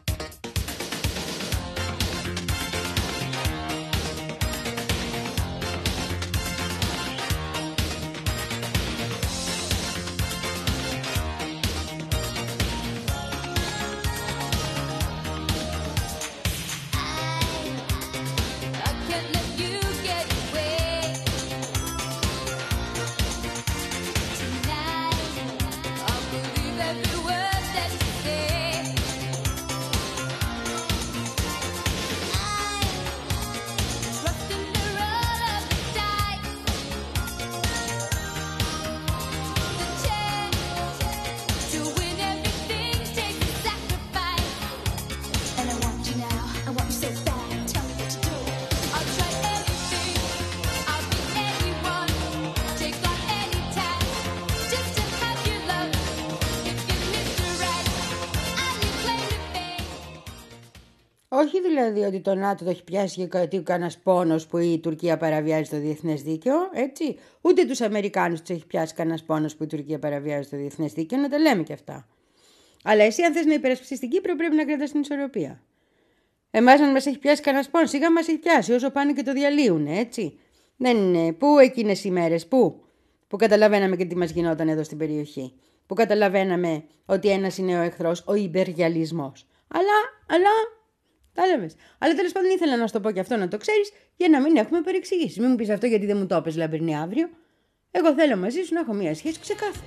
Όχι δηλαδή ότι το ΝΑΤΟ το έχει πιάσει και κανένα πόνος που η Τουρκία παραβιάζει το διεθνές δίκαιο, έτσι. Ούτε τους Αμερικάνους τους έχει πιάσει κανένα πόνος που η Τουρκία παραβιάζει το διεθνές δίκαιο, να τα λέμε και αυτά. Αλλά εσύ, αν θες να υπερασπιστείς την Κύπρο, πρέπει να κρατάς την ισορροπία. Εμάς, αν μας έχει πιάσει κανένα πόνος, σιγά μας έχει πιάσει, όσο πάνε και το διαλύουν, έτσι. Δεν είναι. Πού εκείνες οι μέρες, πού, που καταλαβαίναμε και τι μας γινόταν εδώ στην περιοχή. Που καταλαβαίναμε ότι ένας είναι ο εχθρός, ο υπεριαλισμός. Αλλά, αλλά. Κατάλαβες. Αλλά τέλος πάντων ήθελα να σου το πω και αυτό να το ξέρεις, για να μην έχουμε παρεξηγήσεις. Μην μου πεις αυτό γιατί δεν μου το έπες λαμπρινή αύριο. Εγώ θέλω μαζί σου να έχω μία σχέση ξεκάθαρη.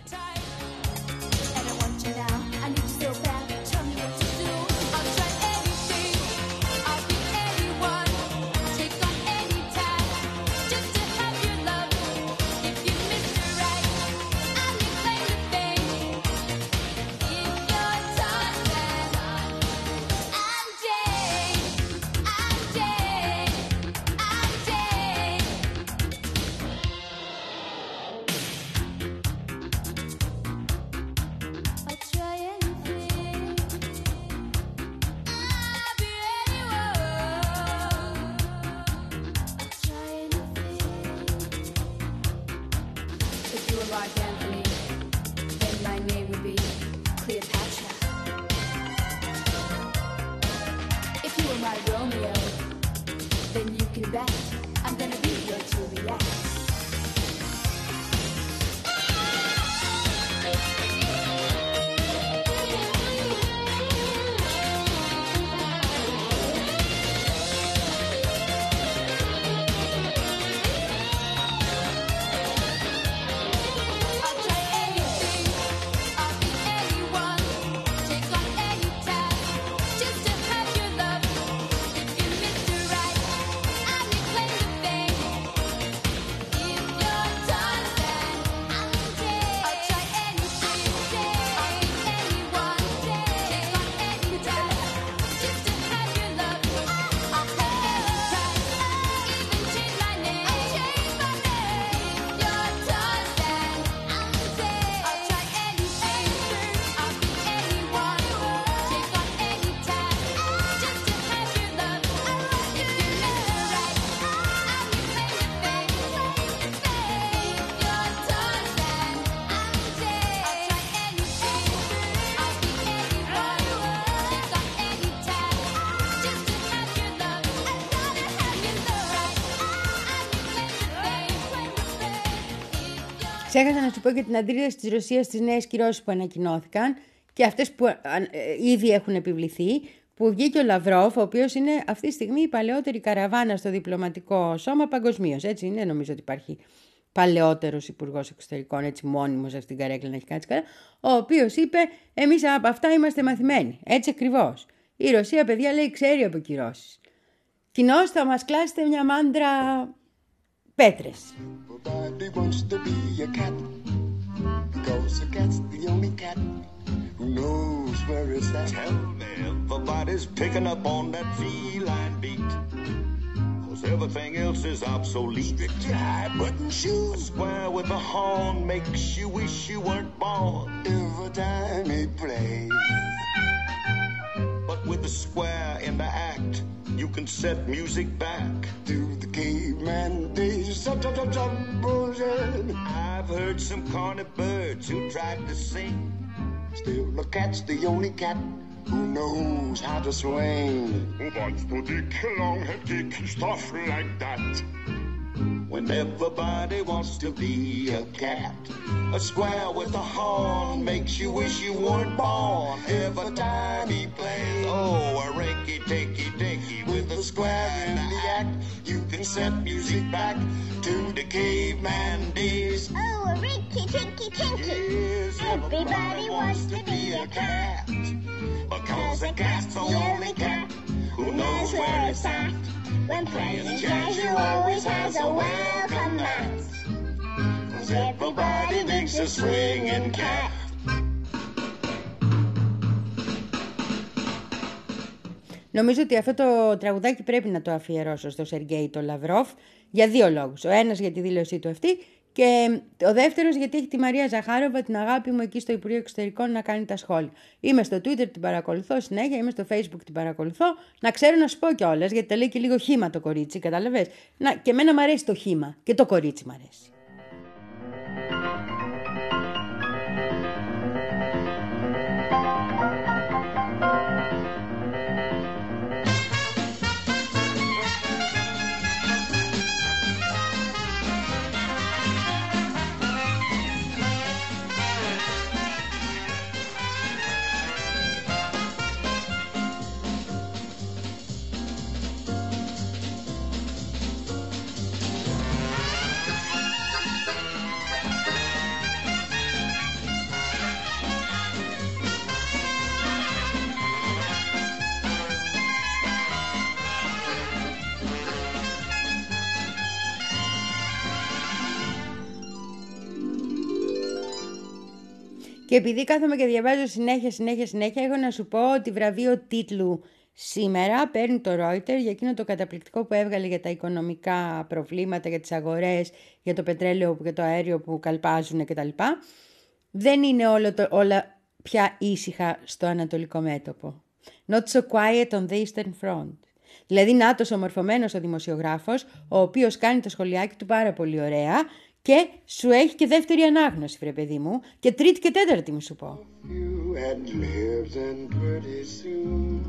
Mark Anthony, then my name would be Cleopatra. If you were my Romeo, then you can bet I'm gonna be your Juliet. I'll try anything, I'll be anyone, take on any task, just to have your love. If you're Mister Right, I'm your claim to fame. If you're Tarzan, I'm Jane. I'll try anything, I'll be anyone, take on any task, just to have your love. I'll pay any price, even change my name. I'll change my name. If you're Tarzan, I'm Jane. I'll try anything, I'll be anyone, take on any task, just to have your love. If you're Mister Right, I'm your claim to fame. If you're Tarzan, I'm Jane. I'll try anything, I'll be anyone, take on any task, just to have your love. I gotta have your love right. I'm your claim to fame. Ξέχασα να σου πω και την αντίδραση της Ρωσίας στις νέες κυρώσεις που ανακοινώθηκαν και αυτές που ε, ε, ήδη έχουν επιβληθεί, που βγήκε ο Λαυρόφ, ο οποίος είναι αυτή τη στιγμή η παλαιότερη καραβάνα στο διπλωματικό σώμα παγκοσμίως. Έτσι είναι, νομίζω ότι υπάρχει παλαιότερος υπουργός εξωτερικών, έτσι μόνιμος αυτή την καρέκλα να έχει κάτσει καλά, ο οποίος είπε εμείς από αυτά είμαστε μαθημένοι. Έτσι ακριβώς. Η Ρωσία, παιδιά, λέει ξέρει από κυρώσεις. Κοινώς θα μας κλάσετε μια μάντρα πέτρες. Everybody wants to be a cat, because a cat's the only cat who knows where it's at. Tell me, everybody's picking up on that feline beat. Cause everything else is obsolete. Strictly high button shoes, Square with a horn makes you wish you weren't born. every time he plays. But with the square in the act, you can set music back. To the caveman days, such a bullshit. I've heard some corny birds who tried to sing. Still, the cat's the only cat who knows how to swing. Wants to dick long and kick stuff like that. When everybody wants to be a cat, a square with a horn makes you wish you weren't born. Every time he plays, oh, a rinky tinky dinky with a square in the act, you can set music back to the caveman days. Oh, a rinky tinky tinky. Yes, Everybody wants to be a cat, because a cat's the only cat who knows where it's at. When playing jazz, you always has a welcome mat. Cause everybody thinks a swinging cat. Νομίζω ότι αυτό το τραγουδάκι πρέπει να το αφιερώσω στο Σεργέη το Λαυρόφ για δύο λόγους. Ο ένας για τη δήλωσή του αυτή και ο δεύτερος γιατί έχει τη Μαρία Ζαχάροβα, την αγάπη μου, εκεί στο Υπουργείο Εξωτερικών να κάνει τα σχόλια. Είμαι στο Twitter, την παρακολουθώ συνέχεια, είμαι στο Facebook, την παρακολουθώ. Να ξέρω να σου πω κιόλας, γιατί τα λέει και λίγο χύμα το κορίτσι, καταλαβες. Να, και εμένα μου αρέσει το χύμα και το κορίτσι μου αρέσει. Και επειδή κάθομαι και διαβάζω συνέχεια, συνέχεια, συνέχεια, έχω να σου πω ότι βραβείο τίτλου σήμερα παίρνει το Reuters για εκείνο το καταπληκτικό που έβγαλε για τα οικονομικά προβλήματα, για τις αγορές, για το πετρέλαιο και το αέριο που καλπάζουν κτλ. Δεν είναι όλο το, όλα πια ήσυχα στο ανατολικό μέτωπο. Not so quiet on the Eastern Front. Δηλαδή, νάτος ο μορφωμένος ο δημοσιογράφος, ο οποίος κάνει το σχολιάκι του πάρα πολύ ωραία Και σου έχει και δεύτερη ανάγνωση, βρε παιδί μου, και τρίτη και τέταρτη, μη σου πω. You had lived and pretty soon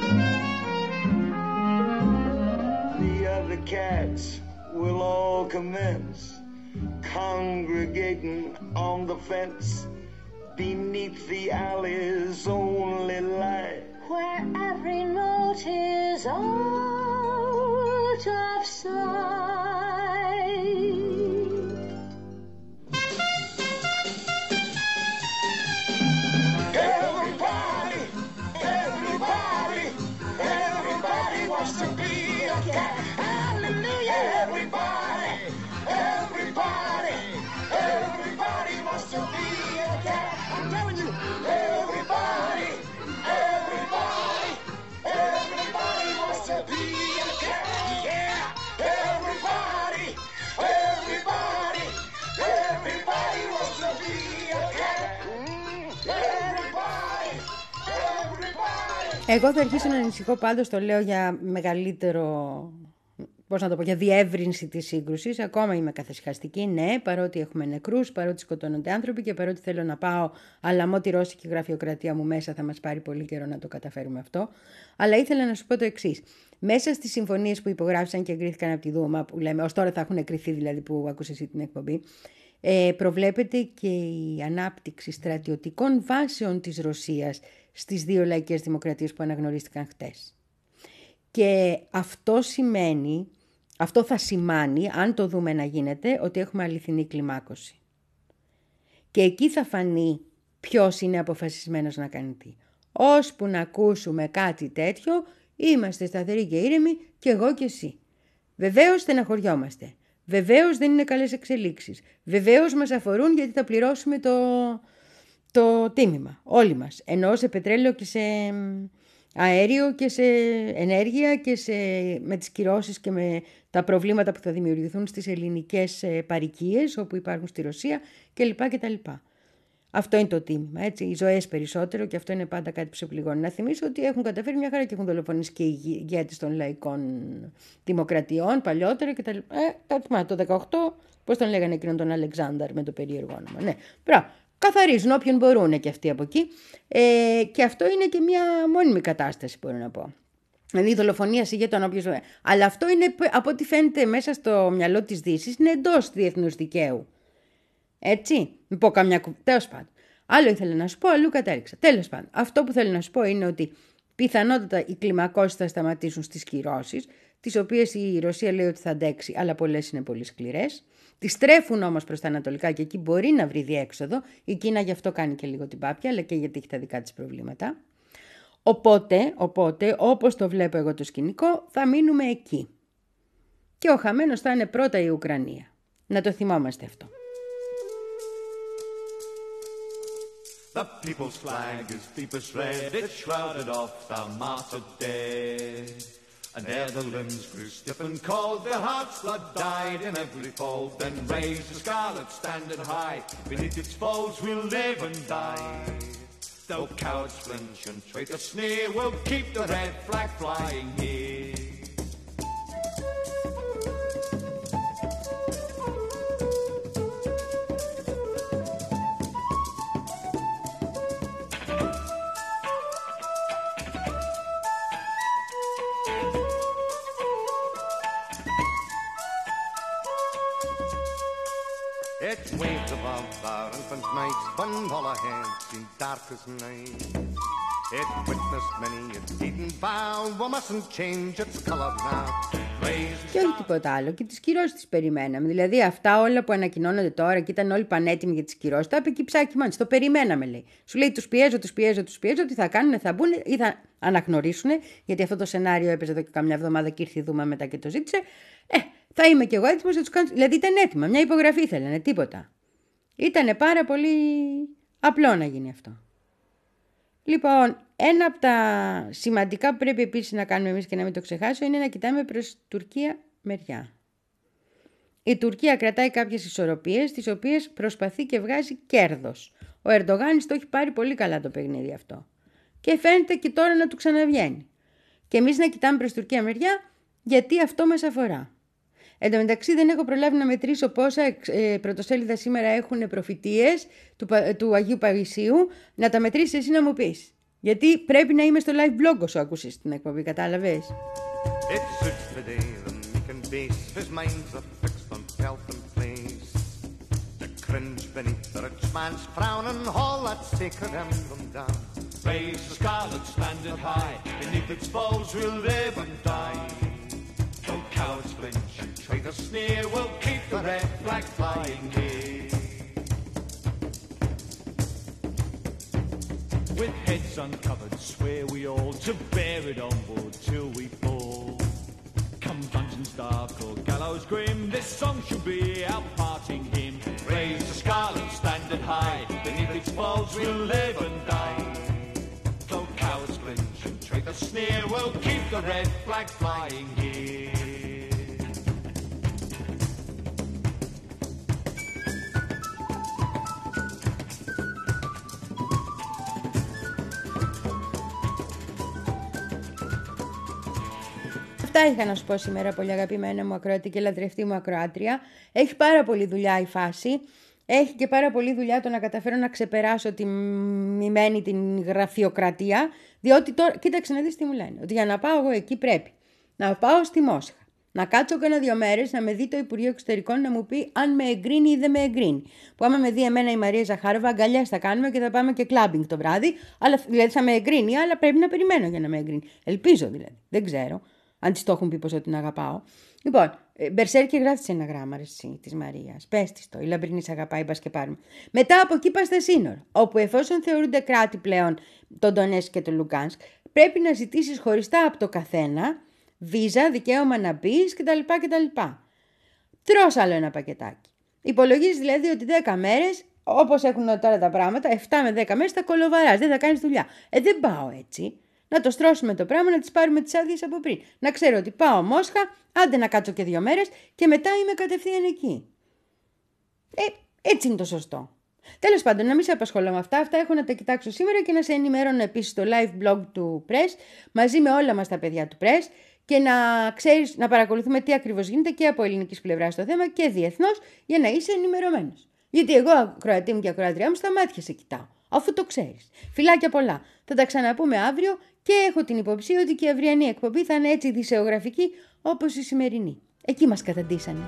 The other cats will all commence congregating on the fence beneath the alley's only light, where every note is out of sight. everybody, everybody, everybody wants to be a cat. Hallelujah, everybody, everybody, everybody wants to be a cat. I'm telling you, everybody, everybody, everybody wants to be a cat. Yeah, everybody, everybody, everybody wants to be a cat. Mm, everybody, everybody. Εγώ θα αρχίσω να ανησυχώ, πάντως το λέω για μεγαλύτερο, πώς να το πω, για διεύρυνση της σύγκρουσης. Ακόμα είμαι καθησυχαστική, ναι, παρότι έχουμε νεκρούς, παρότι σκοτώνονται άνθρωποι και παρότι θέλω να πάω, αλλά με τη ρώσικη γραφειοκρατία μου μέσα θα μας πάρει πολύ καιρό να το καταφέρουμε αυτό. Αλλά ήθελα να σου πω το εξής. Μέσα στις συμφωνίες που υπογράφησαν και εγκρίθηκαν από τη Δούμα, που λέμε, ως τώρα θα έχουν εκριθεί δηλαδή που άκουσες εσύ την εκπομπή, ε, προβλέπεται και η ανάπτυξη στρατιωτικών βάσεων της Ρωσίας στις δύο λαϊκές δημοκρατίες που αναγνωρίστηκαν χτες. Και αυτό σημαίνει, αυτό θα σημάνει, αν το δούμε να γίνεται, ότι έχουμε αληθινή κλιμάκωση. Και εκεί θα φανεί ποιος είναι αποφασισμένος να κάνει τι. Ώσπου να ακούσουμε κάτι τέτοιο, είμαστε σταθεροί και ήρεμοι και εγώ και εσύ. Βεβαίως στεναχωριόμαστε. Βεβαίως δεν είναι καλές εξελίξεις. Βεβαίως μας αφορούν γιατί θα πληρώσουμε το, το τίμημα. Όλοι μας. Ενώ σε πετρέλαιο και σε αέριο και σε ενέργεια και σε, με τις κυρώσεις και με τα προβλήματα που θα δημιουργηθούν στις ελληνικές παροικίες όπου υπάρχουν στη Ρωσία κλπ. κτλ. Αυτό είναι το τίμημα, έτσι, οι ζωές περισσότερο και αυτό είναι πάντα κάτι που σε πληγώνει. Να θυμίσω ότι έχουν καταφέρει μια χαρά και έχουν δολοφονήσει και οι ηγέτες των λαϊκών δημοκρατιών παλιότερα κτλ. Ε, τα θυμάμαι, το δεκαοκτώ, πώς τον λέγανε εκείνον τον Αλεξάνδρ με το περίεργο όνομα. Ναι, μπράβο. Καθαρίζουν όποιον μπορούν και αυτοί από εκεί. Ε, και αυτό είναι και μια μόνιμη κατάσταση, μπορώ να πω. Δηλαδή η δολοφονία ηγέτων όποιος. Αλλά αυτό είναι, από ό,τι φαίνεται μέσα στο μυαλό της Δύσης, είναι εντός διεθνούς δικαίου. Έτσι, μην πω καμιά κουβέντα. Τέλος πάντων. Άλλο ήθελα να σου πω, αλλού κατέληξα. Τέλος πάντων. Αυτό που θέλω να σου πω είναι ότι πιθανότατα οι κλιμακώσεις θα σταματήσουν στις κυρώσεις, τις οποίες η Ρωσία λέει ότι θα αντέξει, αλλά πολλές είναι πολύ σκληρές. Τις στρέφουν όμως προς τα ανατολικά και εκεί μπορεί να βρει διέξοδο. Η Κίνα γι' αυτό κάνει και λίγο την πάπια, αλλά και γιατί έχει τα δικά της προβλήματα. Οπότε, οπότε, όπως το βλέπω εγώ το σκηνικό, θα μείνουμε εκεί. Και ο χαμένος θα είναι πρώτα η Ουκρανία. Να το θυμόμαστε αυτό. The people's flag is deepest red, it shrouded off the martyred dead. And ere the limbs grew stiff and cold, their hearts' blood died in every fold. Then raised the scarlet standard high, beneath its folds we'll live and die. Though cowards flinch and traitors sneer, we'll keep the red flag flying here. It waves above our infant nights when all our heads seem dark as night. It witnessed many a deed and vow, we mustn't change its color now. Και όχι τίποτα άλλο. Και τις κυρώσεις τις περιμέναμε. Δηλαδή αυτά όλα που ανακοινώνονται τώρα και ήταν όλοι πανέτοιμοι για τις κυρώσεις, τα είπε και η ψάκι μάνης. Το περιμέναμε, λέει. Σου λέει τους πιέζω, τους πιέζω, τους πιέζω, τι θα κάνουν, θα μπουν ή θα αναγνωρίσουν, γιατί αυτό το σενάριο έπαιζε εδώ και καμιά εβδομάδα και ήρθε η Δούμα μετά και το ζήτησε. Ε, θα είμαι κι εγώ έτοιμος να τους κάνω. Δηλαδή ήταν έτοιμα, μια υπογραφή ήθελανε, τίποτα. Ήτανε πάρα πολύ απλό να γίνει αυτό. Λοιπόν, ένα από τα σημαντικά που πρέπει επίσης να κάνουμε εμείς και να μην το ξεχάσω είναι να κοιτάμε προς Τουρκία μεριά. Η Τουρκία κρατάει κάποιες ισορροπίες, τις οποίες προσπαθεί και βγάζει κέρδος. Ο Ερντογάνης το έχει πάρει πολύ καλά το παιχνίδι αυτό. Και φαίνεται και τώρα να του ξαναβγαίνει. Και εμείς να κοιτάμε προς Τουρκία μεριά, γιατί αυτό μας αφορά. Εν τω μεταξύ δεν έχω προλάβει να μετρήσω πόσα ε, πρωτοσέλιδα σήμερα έχουν προφητείες του, του Αγίου Παϊσίου. Να τα μετρήσεις εσύ να μου πεις. Γιατί πρέπει να είμαι στο live blog όσο ακούσεις την εκπομπή, κατάλαβες. It suits the day the meek and base, his minds are fixed on health and place. The cringe beneath the rich man's frown and all that sacred emblem down. Raise the scarlet standard high, beneath its balls we'll live and die. Though cowards flinch and traitors sneer, we'll keep the red flag flying here. With heads uncovered, swear we all to bear it onward till we fall. Come dungeons dark or gallows grim, this song shall be our parting hymn. Raise the scarlet standard high, beneath its balls we'll live and die. Though cowards flinch and traitors sneer, we'll keep the red flag flying here. Αυτά είχα να σου πω σήμερα, πολύ αγαπημένα μου ακροατή και λατρευτή μου ακροάτρια. Έχει πάρα πολύ δουλειά η φάση. Έχει και πάρα πολύ δουλειά το να καταφέρω να ξεπεράσω τη μειμένη την γραφειοκρατία. Διότι τώρα, κοίταξε να δεις τι μου λένε. Ότι για να πάω εγώ εκεί πρέπει να πάω στη Μόσχα. Να κάτσω κάνα δύο μέρες να με δει το Υπουργείο Εξωτερικών να μου πει αν με εγκρίνει ή δεν με εγκρίνει. Που άμα με δει εμένα η Μαρία Ζαχάροβα, αγκαλιές θα κάνουμε και θα πάμε και κλάμπινγκ το βράδυ. Αλλά, δηλαδή θα με εγκρίνει, αλλά πρέπει να περιμένω για να με εγκρίνει. Ελπίζω δηλαδή. Δεν ξέρω. Αν τη το έχουν πει πως ότι την αγαπάω. Λοιπόν, Μπερσέρκη γράφει σε ένα γράμμα εσύ τη Μαρία. Πες της το, η Λαμπρινή σε αγαπάει, πα και πάρουμε. Μετά από εκεί πα στα σύνορα. Όπου εφόσον θεωρούνται κράτη πλέον το Ντονέτσκ και το Λουγκάνσκ, πρέπει να ζητήσει χωριστά από το καθένα βίζα, δικαίωμα να μπει κτλ. κτλ. Τρως άλλο ένα πακετάκι. Υπολογίζει δηλαδή ότι δέκα μέρες, όπως έχουν τώρα τα πράγματα, επτά με δέκα μέρες θα κολοβαράς, δεν θα κάνει δουλειά. Ε, δεν πάω έτσι. Να το στρώσουμε το πράγμα, να τις πάρουμε τις άδειες από πριν. Να ξέρω ότι πάω Μόσχα, άντε να κάτσω και δύο μέρες και μετά είμαι κατευθείαν εκεί. Ε, έτσι είναι το σωστό. Τέλος πάντων, να μην σε απασχολώ με αυτά. Αυτά έχω να τα κοιτάξω σήμερα και να σε ενημερώνω επίσης στο live blog του Press, μαζί με όλα μας τα παιδιά του Press, και να ξέρεις, να παρακολουθούμε τι ακριβώς γίνεται και από ελληνικής πλευράς στο θέμα και διεθνώς, για να είσαι ενημερωμένος. Γιατί εγώ, ακροατή μου και ακροατριά μου, στα μάτια σε κοιτάω. Αφού το ξέρεις. Φιλάκια πολλά. Θα τα ξαναπούμε αύριο και έχω την υποψία ότι και η αυριανή εκπομπή θα είναι έτσι δισεογραφική όπως η σημερινή. Εκεί μας καταντήσανε.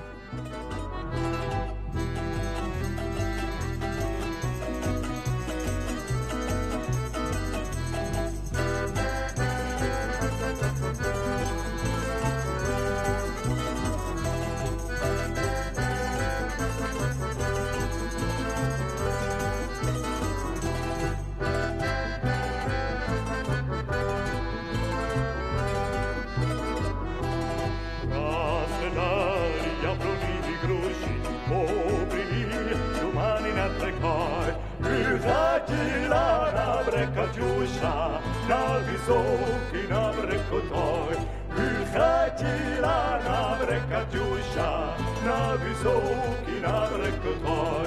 Катюша, на высокий на брекотой. Хотела на брек, Катюша, на высокий на брекотой.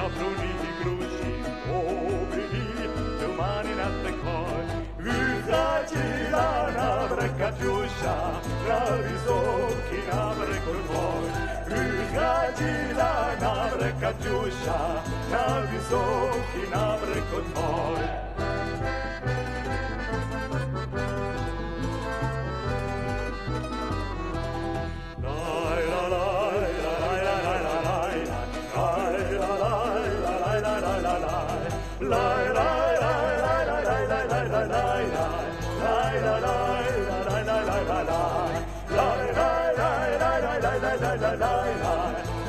bruniti cruci, uomini, domani natte coi. Viaggi la breccaciuscia, la risocchi la brecco voi. Viaggi la breccaciuscia, la risocchi la brecco voi.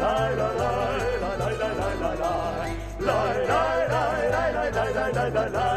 La